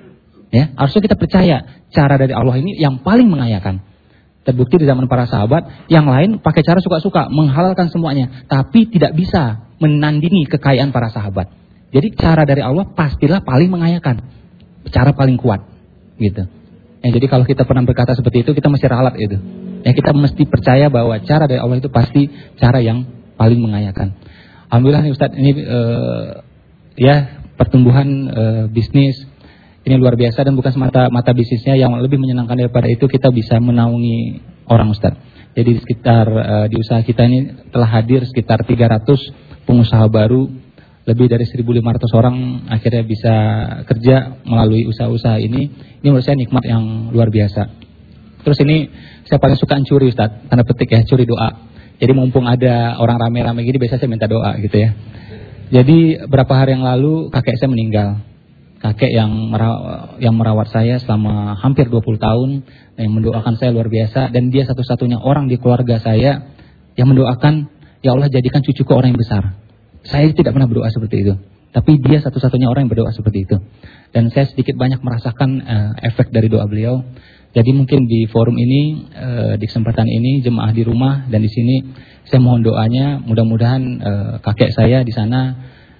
Ya, harusnya kita percaya cara dari Allah ini yang paling mengayakan. Terbukti di zaman para sahabat, yang lain pakai cara suka-suka, menghalalkan semuanya, tapi tidak bisa menandingi kekayaan para sahabat. Jadi cara dari Allah pastilah paling mengayakan, cara paling kuat, gitu. Ya, jadi kalau kita pernah berkata seperti itu, kita mesti ralat itu. Ya, kita mesti percaya bahwa cara dari Allah itu pasti cara yang paling mengayakan. Alhamdulillah nih Ustadz, ini uh, ya pertumbuhan uh, bisnis ini luar biasa, dan bukan semata mata bisnisnya, yang lebih menyenangkan daripada itu kita bisa menaungi orang Ustadz. Jadi di sekitar uh, di usaha kita ini telah hadir sekitar tiga ratus pengusaha baru, lebih dari seribu lima ratus orang akhirnya bisa kerja melalui usaha-usaha ini. Ini menurut saya nikmat yang luar biasa. Terus ini saya paling suka curi Ustadz, tanda petik ya, curi doa. Jadi mumpung ada orang rame-rame gini, biasa saya minta doa gitu ya. Jadi berapa hari yang lalu kakek saya meninggal. Kakek yang merawat, yang merawat saya selama hampir dua puluh tahun, yang mendoakan saya luar biasa. Dan dia satu-satunya orang di keluarga saya yang mendoakan, ya Allah jadikan cucuku orang yang besar. Saya tidak pernah berdoa seperti itu, tapi dia satu-satunya orang yang berdoa seperti itu. Dan saya sedikit banyak merasakan uh, efek dari doa beliau. Jadi mungkin di forum ini, e, di kesempatan ini, jemaah di rumah dan di sini, saya mohon doanya, mudah-mudahan e, kakek saya di sana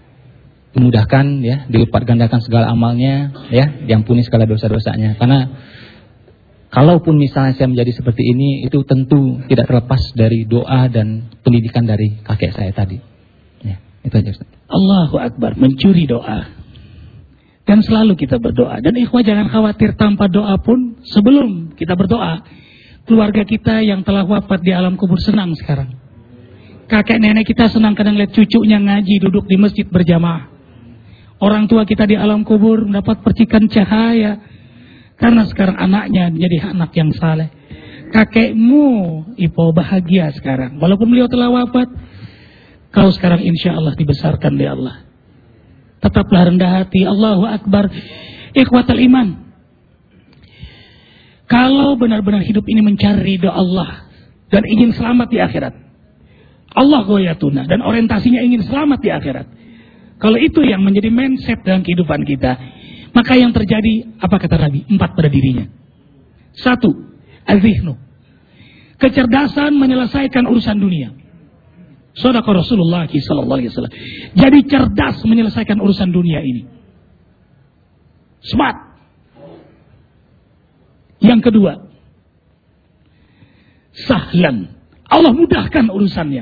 dimudahkan, ya, dilipat gandakan segala amalnya, ya, diampuni segala dosa-dosanya. Karena kalaupun misalnya saya menjadi seperti ini, itu tentu tidak terlepas dari doa dan pendidikan dari kakek saya tadi. Ya, itu aja Ustaz. Allahu Akbar, mencuri doa. Dan selalu kita berdoa. Dan ikhwah jangan khawatir, tanpa doa pun sebelum kita berdoa, keluarga kita yang telah wafat di alam kubur senang sekarang. Kakek nenek kita senang kadang lihat cucunya ngaji duduk di masjid berjamaah. Orang tua kita di alam kubur mendapat percikan cahaya karena sekarang anaknya menjadi anak yang saleh. Kakekmu, Ipo, bahagia sekarang. Walaupun beliau telah wafat, kau sekarang insya Allah dibesarkan oleh Allah. Tetaplah rendah hati. Allahu Akbar. Ikhwatal iman. Kalau benar-benar hidup ini mencari ridha Allah dan ingin selamat di akhirat, Allah goyatuna, dan orientasinya ingin selamat di akhirat. Kalau itu yang menjadi mindset dalam kehidupan kita, maka yang terjadi, apa kata Nabi? Empat pada dirinya. Satu, az-zihnu, kecerdasan menyelesaikan urusan dunia. Shadaqa Rasulullah sallallahu alaihi wasallam. Jadi cerdas menyelesaikan urusan dunia ini. Smart. Yang kedua, sahlan. Allah mudahkan urusannya.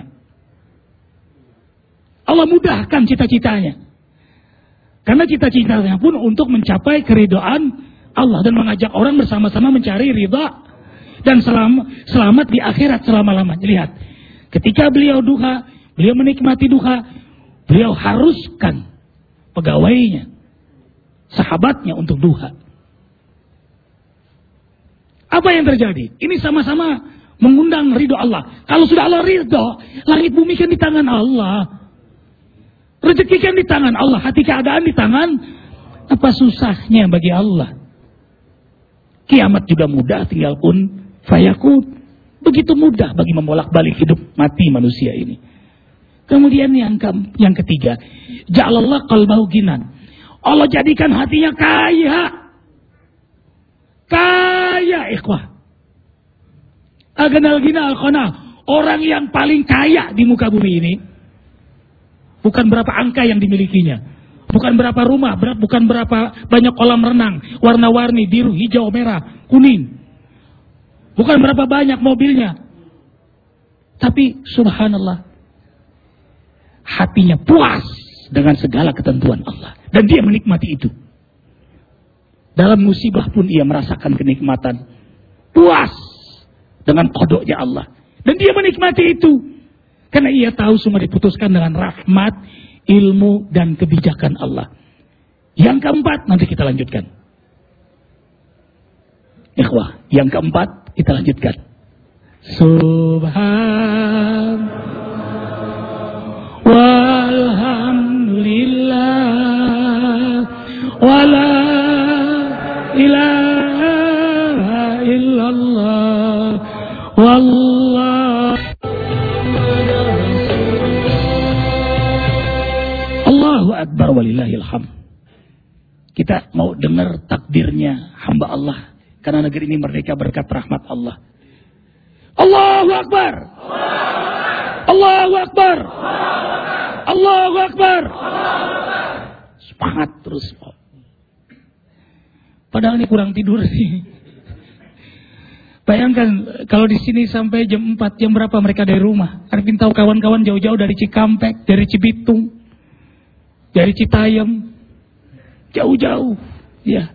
Allah mudahkan cita-citanya. Karena cita-citanya pun untuk mencapai keridhaan Allah dan mengajak orang bersama-sama mencari ridha dan selamat, selamat di akhirat selama-lamanya. Lihat, ketika beliau duha, beliau menikmati duha, beliau haruskan pegawainya, sahabatnya untuk duha. Apa yang terjadi? Ini sama-sama mengundang ridho Allah. Kalau sudah Allah ridho, langit bumi kan di tangan Allah. Rezeki kan di tangan Allah, hati keadaan di tangan. Apa susahnya bagi Allah? Kiamat juga mudah, tinggal kun fayakun. Begitu mudah bagi membolak-balik hidup mati manusia ini. Kemudian yang ke, yang ketiga, ja'alallah qalbahu ginan. Allah jadikan hatinya kaya. Kaya ikhwah. Aganal gina al-qana. Orang yang paling kaya di muka bumi ini bukan berapa angka yang dimilikinya, bukan berapa rumah, bukan berapa banyak kolam renang warna-warni, biru, hijau, merah, kuning, bukan berapa banyak mobilnya, tapi subhanallah, hatinya puas dengan segala ketentuan Allah dan dia menikmati itu. Dalam musibah pun ia merasakan kenikmatan, puas dengan qadanya Allah dan dia menikmati itu. Karena ia tahu semua diputuskan dengan rahmat, ilmu, dan kebijakan Allah. Yang keempat, nanti kita lanjutkan. Ikhwah, yang keempat, kita lanjutkan. Subhan walhamdulillah wala ilaha illallah wallah. Allahu Akbar walillahil hamd. Kita mau dengar takdirnya hamba Allah. Karena negeri ini merdeka berkat rahmat Allah. Allahu Akbar. Allahu Akbar. Allahu Akbar. Semangat terus. Padahal ini kurang tidur sih. Bayangkan kalau di sini sampai jam empat, jam berapa mereka dari rumah? Arifin tahu kawan-kawan jauh-jauh dari Cikampek, dari Cibitung, dari Citayam, jauh-jauh, ya,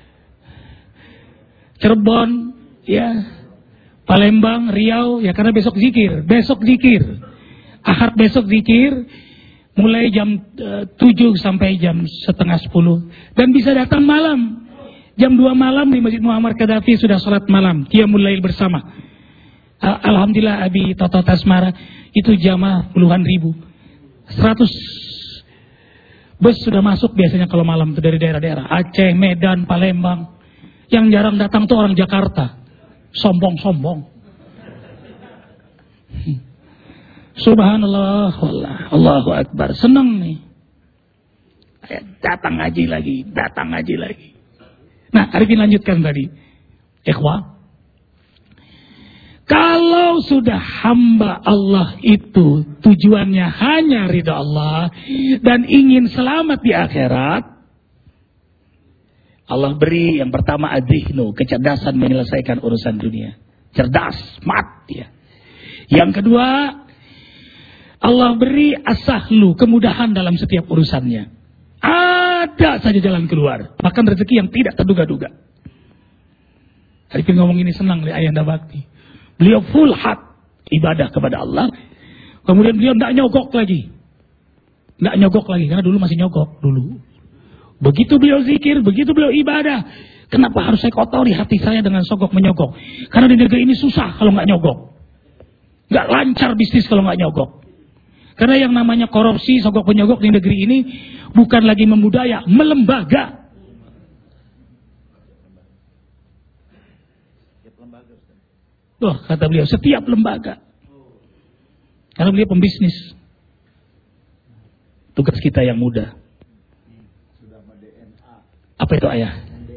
Cirebon, ya, Palembang, Riau, ya karena besok zikir, besok zikir, Ahad besok zikir, mulai jam uh, tujuh sampai jam setengah sepuluh, dan bisa datang malam, jam dua malam di Masjid Muammar Gaddafi sudah sholat malam, Qiyamul Lail bersama. Uh, Alhamdulillah Abi Toto Tasmara itu jamaah puluhan ribu, seratus bus sudah masuk biasanya kalau malam itu dari daerah-daerah Aceh, Medan, Palembang. Yang jarang datang tuh orang Jakarta. Sombong-sombong. Subhanallah, Allah, Allahu Akbar. Senang nih. Datang ngaji lagi, datang ngaji lagi. Nah, Arifin lanjutkan tadi. Ikhwah. Kalau sudah hamba Allah itu tujuannya hanya ridha Allah dan ingin selamat di akhirat, Allah beri yang pertama adzihnu, kecerdasan menyelesaikan urusan dunia. Cerdas, smart ya. Yang kedua, Allah beri asahlu, kemudahan dalam setiap urusannya. Ada saja jalan keluar, bahkan rezeki yang tidak terduga-duga. Arifin ngomong ini senang oleh Ayanda Bakti. Beliau full hak ibadah kepada Allah. Kemudian beliau tidak nyogok lagi. Tidak nyogok lagi, karena dulu masih nyogok dulu. Begitu beliau zikir, begitu beliau ibadah. Kenapa harus saya kotori hati saya dengan sogok menyogok? Karena di negeri ini susah kalau nggak nyogok. Nggak lancar bisnis kalau nggak nyogok. Karena yang namanya korupsi, sogok menyogok di negeri ini bukan lagi membudaya, melembaga. Loh, kata beliau, setiap lembaga. Karena beliau pembisnis. Tugas kita yang muda. Apa itu ayah?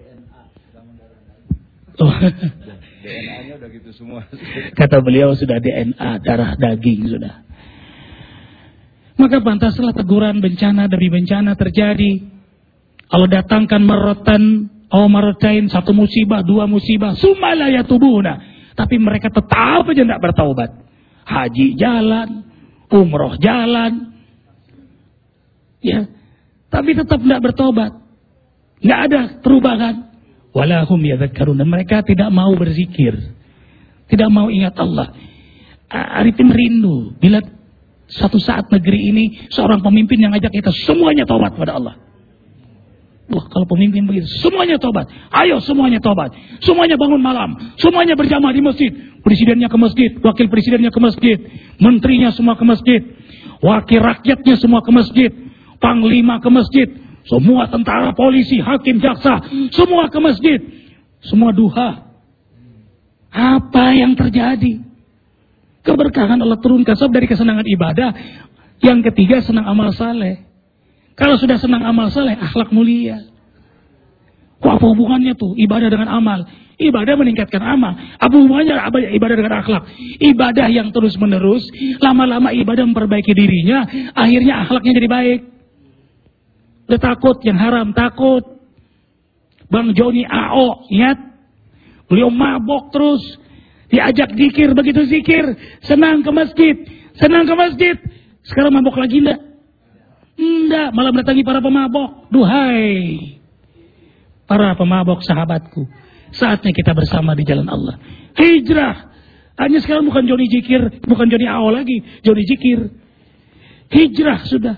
Oh. D N A-nya udah gitu semua. Kata beliau sudah D N A, darah daging sudah. Maka pantaslah teguran bencana demi bencana terjadi. Allah datangkan marotan, oh marotain, satu musibah, dua musibah, summa la yatubuna. Tapi mereka tetap aja tidak bertaubat. Haji jalan, umroh jalan, ya, tapi tetap tidak bertobat. Tidak ada perubahan. Walahum yadhakkarun, dan mereka tidak mau berzikir, tidak mau ingat Allah. Arifin rindu bila suatu saat negeri ini seorang pemimpin yang ngajak kita semuanya taubat pada Allah. Wah, kalau pemimpin begitu, semuanya tobat. Ayo semuanya tobat. Semuanya bangun malam. Semuanya berjamaah di masjid. Presidennya ke masjid, wakil presidennya ke masjid, menterinya semua ke masjid, wakil rakyatnya semua ke masjid, panglima ke masjid, semua tentara, polisi, hakim, jaksa, semua ke masjid. Semua duha. Apa yang terjadi? Keberkahan Allah turunkan sebab dari kesenangan ibadah. Yang ketiga, senang amal saleh. Kalau sudah senang amal saleh, akhlak mulia. Kok apa hubungannya tuh ibadah dengan amal? Ibadah meningkatkan amal. Apa hubungannya ibadah dengan akhlak? Ibadah yang terus menerus, lama-lama ibadah memperbaiki dirinya, akhirnya akhlaknya jadi baik. Udah takut yang haram, takut. Bang Joni A O, ingat? Beliau mabok terus. Diajak zikir, begitu zikir, senang ke masjid, senang ke masjid. Sekarang mabok lagi enggak? Enggak, malah mendatangi para pemabok. Duhai para pemabok sahabatku, saatnya kita bersama di jalan Allah. Hijrah. Hanya sekarang bukan Joni zikir, bukan Joni A O lagi, Joni zikir. Hijrah sudah.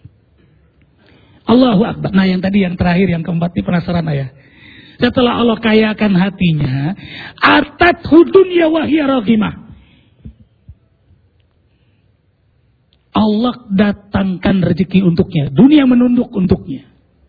Allahu Akbar. Nah yang tadi yang terakhir, yang keempat ini penasaran ayah. Setelah Allah kayakan hatinya, atat hudunya wahya raghimah. Allah datangkan rezeki untuknya. Dunia menunduk untuknya.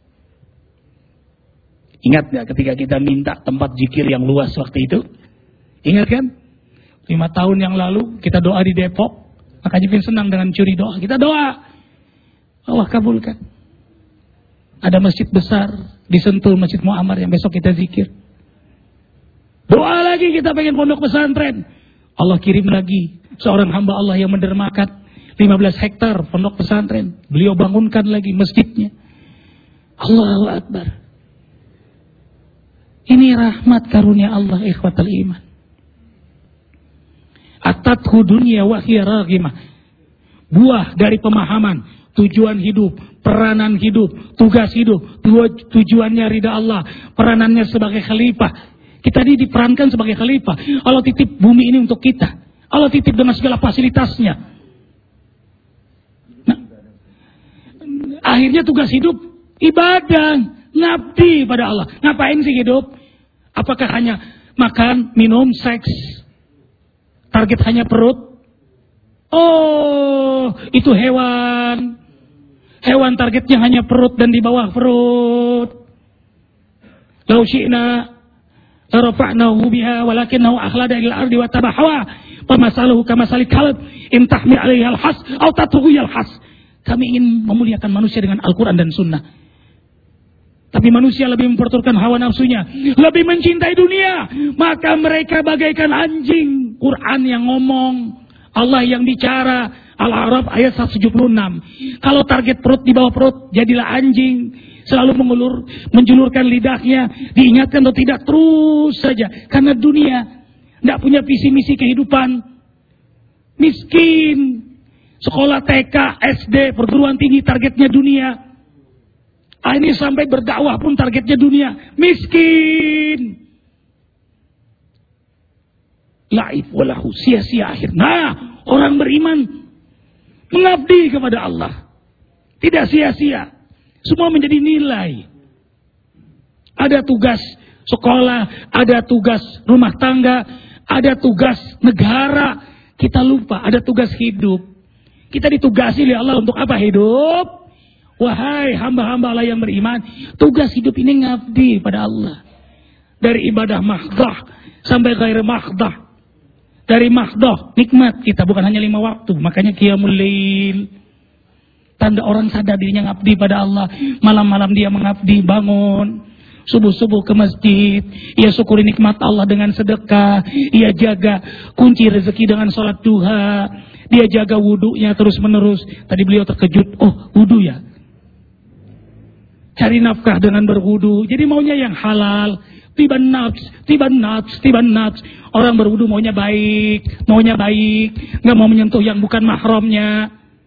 Ingat gak ketika kita minta tempat zikir yang luas waktu itu? Ingat kan? Lima tahun yang lalu kita doa di Depok. Maka Jipin senang dengan curi doa. Kita doa. Allah kabulkan. Ada masjid besar di Sentul, Masjid Muammar yang besok kita zikir. Doa lagi kita pengen pondok pesantren. Allah kirim lagi seorang hamba Allah yang mendermakan lima belas hektar pondok pesantren. Beliau bangunkan lagi masjidnya. Allahu Akbar. Ini rahmat karunia Allah, ikhwatal iman. Atathu dunya wa hiya raghimah. Buah dari pemahaman, tujuan hidup, peranan hidup, tugas hidup, tujuannya ridha Allah, peranannya sebagai khalifah. Kita ini diperankan sebagai khalifah. Allah titip bumi ini untuk kita. Allah titip dengan segala fasilitasnya. Akhirnya tugas hidup ibadah, ngabdi pada Allah. Ngapain sih hidup? Apakah hanya makan, minum, seks? Target hanya perut? Oh, itu hewan. Hewan targetnya hanya perut dan di bawah perut. Lau syi'na la rafa'nahu biha walakinnahu akhlada ilal ardi wa tabahawa. Pamasaluhu kamasali kalb in tahmil 'alaihi al-has aw tatruhu al-has. Kami ingin memuliakan manusia dengan Al-Quran dan Sunnah. Tapi manusia lebih memperturutkan hawa nafsunya. Lebih mencintai dunia. Maka mereka bagaikan anjing. Quran yang ngomong. Allah yang bicara. Al-A'raf ayat seratus tujuh puluh enam. Kalau target perut di bawah perut, jadilah anjing. Selalu mengulur, menjulurkan lidahnya. Diingatkan atau tidak, terus saja. Karena dunia tidak punya visi misi kehidupan. Miskin. Sekolah T K, S D, perguruan tinggi targetnya dunia. Ah, ini sampai berdakwah pun targetnya dunia. Miskin. La'ib walahu, sia-sia akhir. Nah, orang beriman mengabdi kepada Allah. Tidak sia-sia. Semua menjadi nilai. Ada tugas sekolah, ada tugas rumah tangga, ada tugas negara. Kita lupa, ada tugas hidup. Kita ditugasi oleh Allah untuk apa hidup? Wahai hamba-hamba Allah yang beriman, tugas hidup ini ngabdi pada Allah. Dari ibadah mahdah sampai ghair mahdah. Dari mahdah, nikmat kita bukan hanya lima waktu. Makanya qiyamul lail. Tanda orang sadar dirinya ngabdi pada Allah. Malam-malam dia mengabdi, bangun. Subuh-subuh ke masjid. Ia syukuri nikmat Allah dengan sedekah. Ia jaga kunci rezeki dengan sholat duha. Dia jaga wudunya terus menerus. Tadi beliau terkejut, oh wudu ya. Cari nafkah dengan berwudu. Jadi maunya yang halal. Tiban nafs, tiban nafs, tiban nafs. Orang berwudu maunya baik, maunya baik. Nggak mau menyentuh yang bukan mahramnya.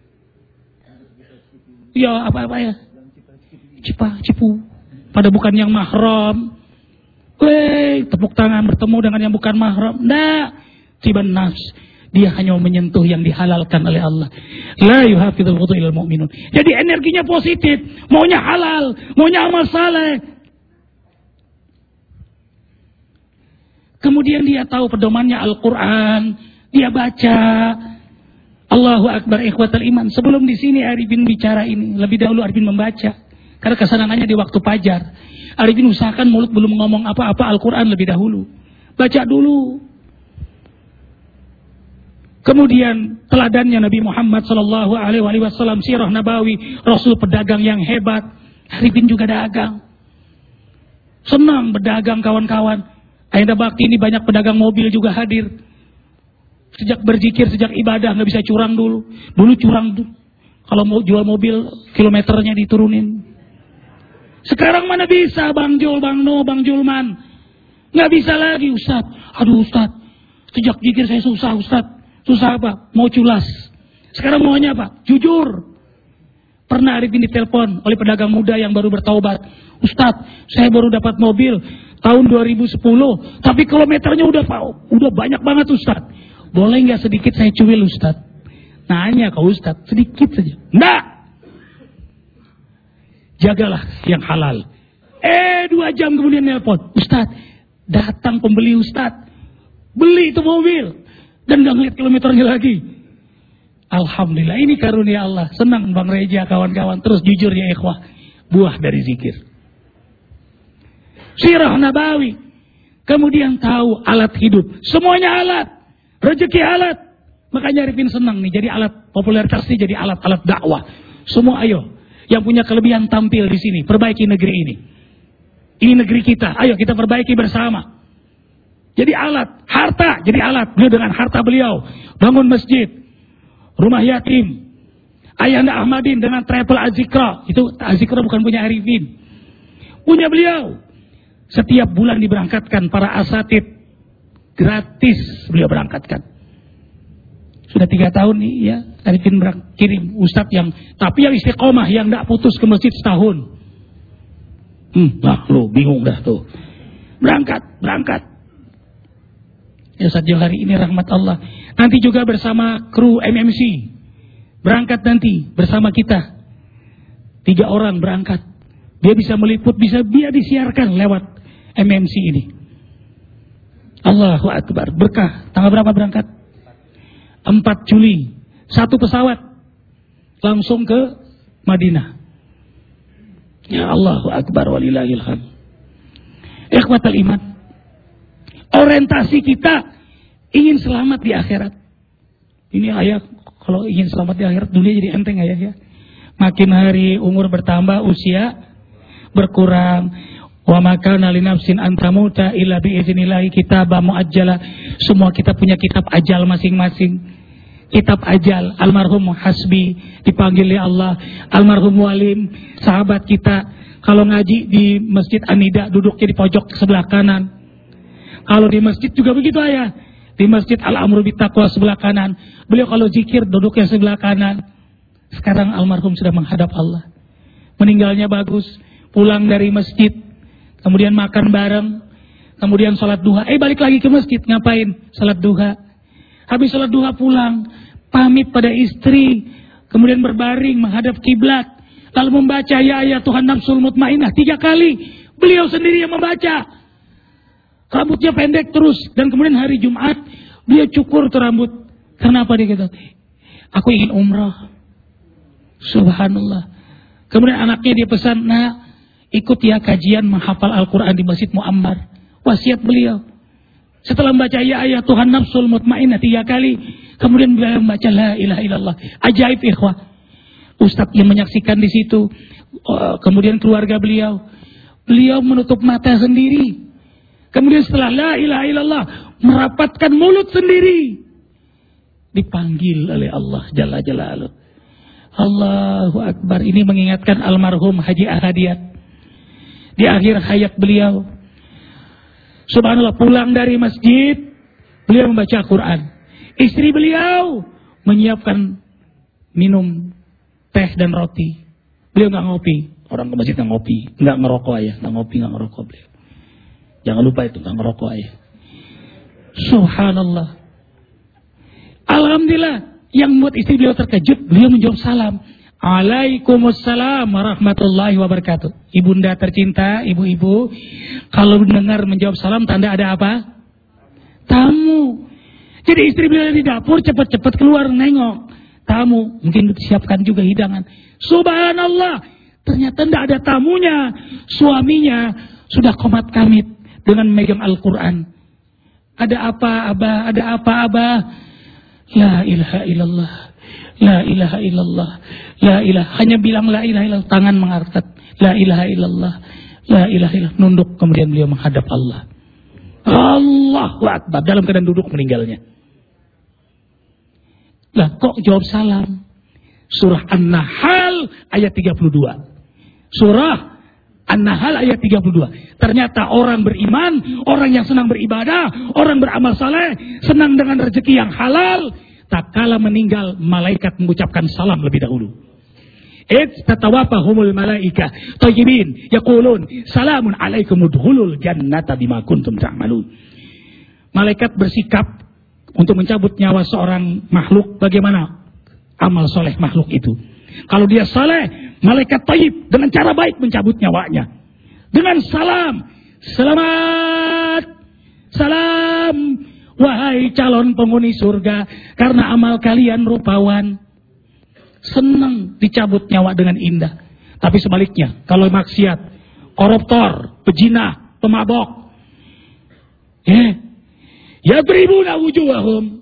Ya apa-apa ya. Cipa, cipu. Pada bukan yang mahram. Weh, tepuk tangan bertemu dengan yang bukan mahram. Nah, tiban nafs. Dia hanya menyentuh yang dihalalkan oleh Allah. La yuhafidhul wudu ilal mu'minun. Jadi energinya positif. Maunya halal. Maunya amal saleh. Kemudian dia tahu pedomannya Al-Quran. Dia baca. Allahu Akbar ikhwatal iman. Sebelum di sini Arifin bicara ini. Lebih dahulu Arifin membaca. Karena kesenangannya di waktu fajar. Arifin usahakan mulut belum ngomong apa-apa Al-Quran lebih dahulu. Baca dulu. Kemudian teladannya Nabi Muhammad Sallallahu Alaihi Wasallam, sirah nabawi, Rasul pedagang yang hebat. Arifin juga dagang. Senang berdagang kawan-kawan. Akhirnya bakti ini banyak pedagang mobil juga hadir. Sejak berzikir, sejak ibadah nggak bisa curang dulu. Dulu curang dulu. Kalau mau jual mobil kilometernya diturunin. Sekarang mana bisa Bang Jul, Bang No, Bang Julman. Nggak bisa lagi Ustaz. Aduh Ustaz, sejak zikir saya susah Ustaz. Susah apa? Mau culas. Sekarang maunya apa? Jujur. Pernah Arifin ditelepon oleh pedagang muda yang baru bertaubat. Ustadz, saya baru dapat mobil tahun dua ribu sepuluh. Tapi kilometernya udah udah banyak banget Ustadz. Boleh nggak sedikit saya cuil Ustadz? Nanya ke Ustadz, sedikit saja. Nggak. Jagalah yang halal. Eh, dua jam kemudian nelpon. Ustadz, datang pembeli Ustadz. Beli itu mobil. Dan gak ngeliat kilometernya lagi. Alhamdulillah, ini karunia Allah. Senang Bang Reja, kawan-kawan. Terus jujur ya ikhwah. Buah dari zikir. Sirah nabawi. Kemudian tahu alat hidup. Semuanya alat. Rezeki alat. Makanya Arifin senang nih. Jadi alat popularitas ini jadi alat-alat dakwah. Semua ayo. Yang punya kelebihan tampil di sini. Perbaiki negeri ini. Ini negeri kita. Ayo kita perbaiki bersama. Jadi alat, harta jadi alat. Beliau dengan harta beliau bangun masjid, rumah yatim. Ayahanda Ahmadin dengan travel Azikra. Itu Azikra bukan punya Arifin. Punya beliau. Setiap bulan diberangkatkan para asatid. Gratis beliau berangkatkan. Sudah tiga tahun nih ya. Arifin kirim ustadz yang, tapi yang istiqomah, yang tidak putus ke masjid setahun. Hmm, nah lu bingung dah tuh. Berangkat, berangkat. Ya Ustaz Johari ini rahmat Allah. Nanti juga bersama kru M M C. Berangkat nanti bersama kita. Tiga orang berangkat. Dia bisa meliput, bisa dia disiarkan lewat M M C ini. Allahu Akbar. Berkah. Tanggal berapa berangkat? empat Juli. Satu pesawat. Langsung ke Madinah. Ya Allahu Akbar walillahil hamd. Ikhwatal iman. Orientasi kita ingin selamat di akhirat. Ini ayah, kalau ingin selamat di akhirat, dunia jadi enteng ayah ya. Makin hari umur bertambah, usia berkurang. Wa makana li nafsin an tamuta illa bi idznillahi kitaban muajjala. Semua kita punya kitab ajal masing-masing. Kitab ajal, almarhum Hasbi dipanggil oleh Allah, almarhum Walim, sahabat kita kalau ngaji di Masjid Anida duduknya di pojok sebelah kanan. Kalau di masjid juga begitu ayah. Di Masjid Al-Amru Bittaqwa sebelah kanan. Beliau kalau zikir duduknya sebelah kanan. Sekarang almarhum sudah menghadap Allah. Meninggalnya bagus. Pulang dari masjid. Kemudian makan bareng. kemudian sholat duha, eh balik lagi ke masjid, ngapain? Sholat duha. Habis sholat duha pulang, pamit pada istri, kemudian berbaring menghadap kiblat, lalu membaca ya ayat Tuhan nafsul mutmainnah tiga kali. Beliau sendiri yang membaca. Rambutnya pendek terus, dan kemudian hari Jumat dia cukur tuh rambut. Kenapa dia kata? Aku ingin umrah. Subhanallah. Kemudian anaknya dia pesan, nah ikut ya kajian menghafal Al-Quran di Masjid Muammar. Wasiat beliau. Setelah membaca ya ayat Tuhan nafsul mutmainnah tiga kali, kemudian beliau membaca la ilaha illallah. Ajaib ikhwah. Ustadz yang menyaksikan di situ, kemudian keluarga beliau, beliau menutup mata sendiri. Kemudian setelah la ilaha illallah, merapatkan mulut sendiri. Dipanggil oleh Allah Jalla Jalaluh. Allahu Akbar. Ini mengingatkan almarhum Haji Ahadiat. Di akhir hayat beliau, subhanallah, pulang dari masjid, beliau membaca Quran. Istri beliau menyiapkan minum teh dan roti. Beliau nggak ngopi. Orang ke masjid nggak ngopi, nggak ngerokok ayah, nggak ngopi, nggak ngerokok beliau. Jangan lupa itu, nggak ngerokok ayah. Subhanallah. Alhamdulillah, yang membuat istri beliau terkejut, beliau menjawab salam. Waalaikumsalam warahmatullahi wabarakatuh. Ibunda tercinta, ibu-ibu, kalau mendengar menjawab salam, tanda ada apa? Tamu. Jadi istri beliau di dapur cepat-cepat keluar nengok. Tamu, mungkin disiapkan juga hidangan. Subhanallah, ternyata tidak ada tamunya. Suaminya sudah komat kamit dengan megang Al-Quran. Ada apa abah? Ada apa abah? La ilaha illallah. La ilaha illallah. La ilaha. Hanya bilang la ilaha illallah. Tangan mengangkat. La ilaha illallah. La ilaha illallah. Nunduk, kemudian beliau menghadap Allah. Allahu Akbar. Dalam keadaan duduk meninggalnya. Lah kok jawab salam? Surah An-Nahl ayat tiga puluh dua. Surah An-Nahl ayat tiga puluh dua. Ternyata orang beriman, orang yang senang beribadah, orang beramal saleh, senang dengan rezeki yang halal, tak kala meninggal malaikat mengucapkan salam lebih dahulu. Id tatawafahumul malaika thayyibin yaqulun salamun alaikum udkhulul jannata bima kuntum ta'malun. Malaikat bersikap untuk mencabut nyawa seorang makhluk, bagaimana amal soleh makhluk itu. Kalau dia saleh, malaikat thayyib dengan cara baik mencabut nyawanya. Dengan salam, selamat, salam, wahai calon penghuni surga, karena amal kalian rupawan. Senang dicabut nyawa dengan indah. Tapi sebaliknya, kalau maksiat, koruptor, pejinah, pemabok, ya, yadribuna wujuhahum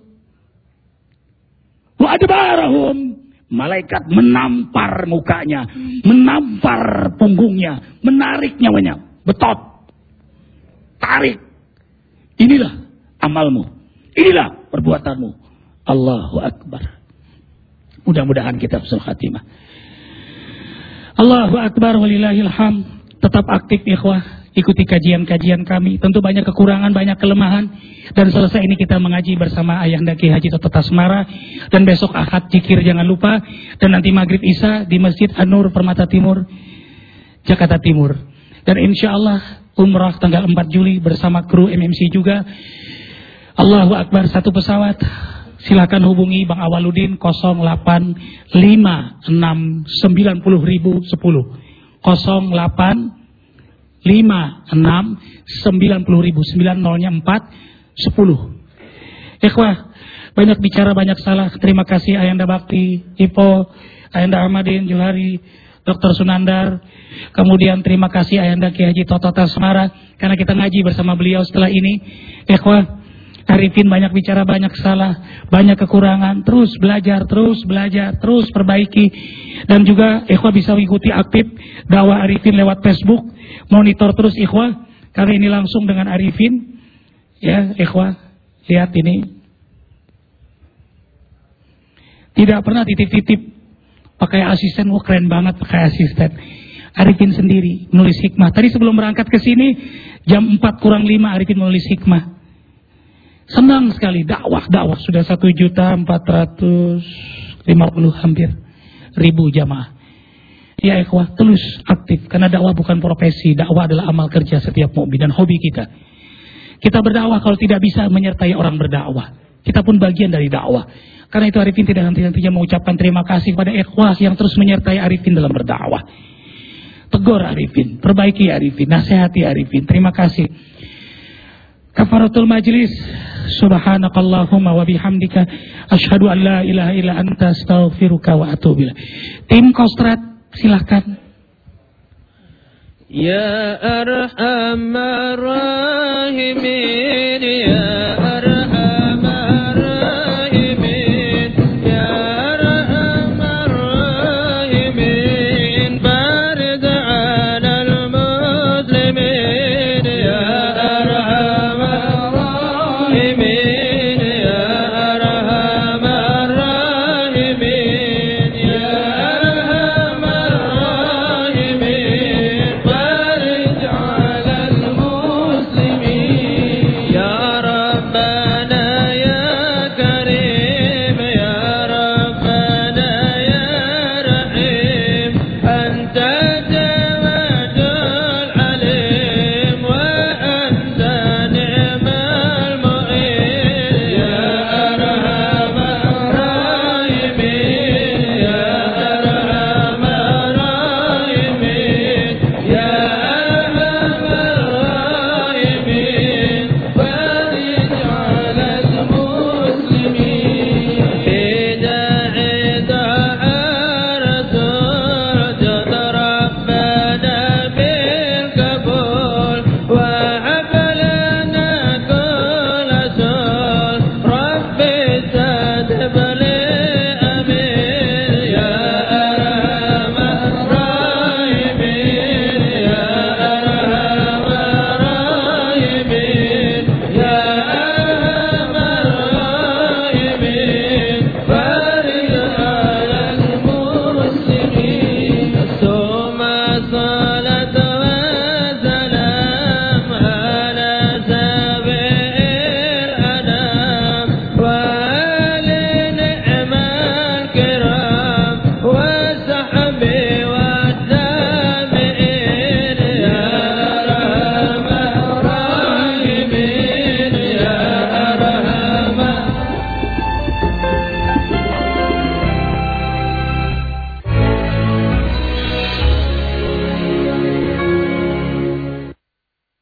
wa adbarahum. Malaikat menampar mukanya, menampar punggungnya, menarik nyawanya, betot, tarik. Inilah amalmu, inilah perbuatanmu. Allahu Akbar. Mudah-mudahan kita husnul khatimah. Allahu Akbar walillahil hamd. Tetap aktif ikhwah. Ikuti kajian-kajian kami. Tentu banyak kekurangan, banyak kelemahan. Dan selesai ini kita mengaji bersama Ayahanda Ki Haji Toto Tasmara. Dan besok Ahad zikir jangan lupa. Dan nanti Maghrib Isya di Masjid An-Nur Permata Timur, Jakarta Timur. Dan insya Allah umrah tanggal empat Juli bersama kru M M C juga. Allahu Akbar, satu pesawat. Silakan hubungi Bang Awaludin nol delapan lima enam sembilan nol nol nol sepuluh. nol delapan lima enam sembilan nol nol sembilan nolnya empat sepuluh. Ikhwah, banyak bicara banyak salah. Terima kasih Ayanda Bakti, Ipo, Ayanda Ahmadin, Julhari, Doktor Sunandar. Kemudian terima kasih Ayanda Ki Haji Toto Tasmara karena kita ngaji bersama beliau setelah ini. Ikhwah, Arifin banyak bicara banyak salah, banyak kekurangan. Terus belajar, terus belajar, terus perbaiki. Dan juga ikhwah bisa mengikuti aktif dakwah Arifin lewat Facebook. Monitor terus ikhwah, karena ini langsung dengan Arifin. Ya ikhwah, lihat ini. Tidak pernah titip-titip pakai asisten. Wah keren banget pakai asisten. Arifin sendiri menulis hikmah. Tadi sebelum berangkat ke sini jam empat kurang lima Arifin menulis hikmah. Senang sekali dakwah dakwah sudah satu juta empat ratus lima puluh hampir ribu jamaah. Ya ikhwah, terus aktif karena dakwah bukan profesi, dakwah adalah amal kerja setiap mukmin dan hobi kita. Kita berdakwah kalau tidak bisa menyertai orang berdakwah. Kita pun bagian dari dakwah. Karena itu Arifin tidak henti-hentinya mengucapkan terima kasih pada ikhwas yang terus menyertai Arifin dalam berdakwah. Tegur Arifin, perbaiki Arifin, nasihati Arifin. Terima kasih. Kafaratul majlis. Subhanakallahumma wa bihamdika asyhadu an la ilaha illa anta astaghfiruka wa atubu ilaik. Tim Kostrat silakan. Ya arhamar rahimin ya arhamar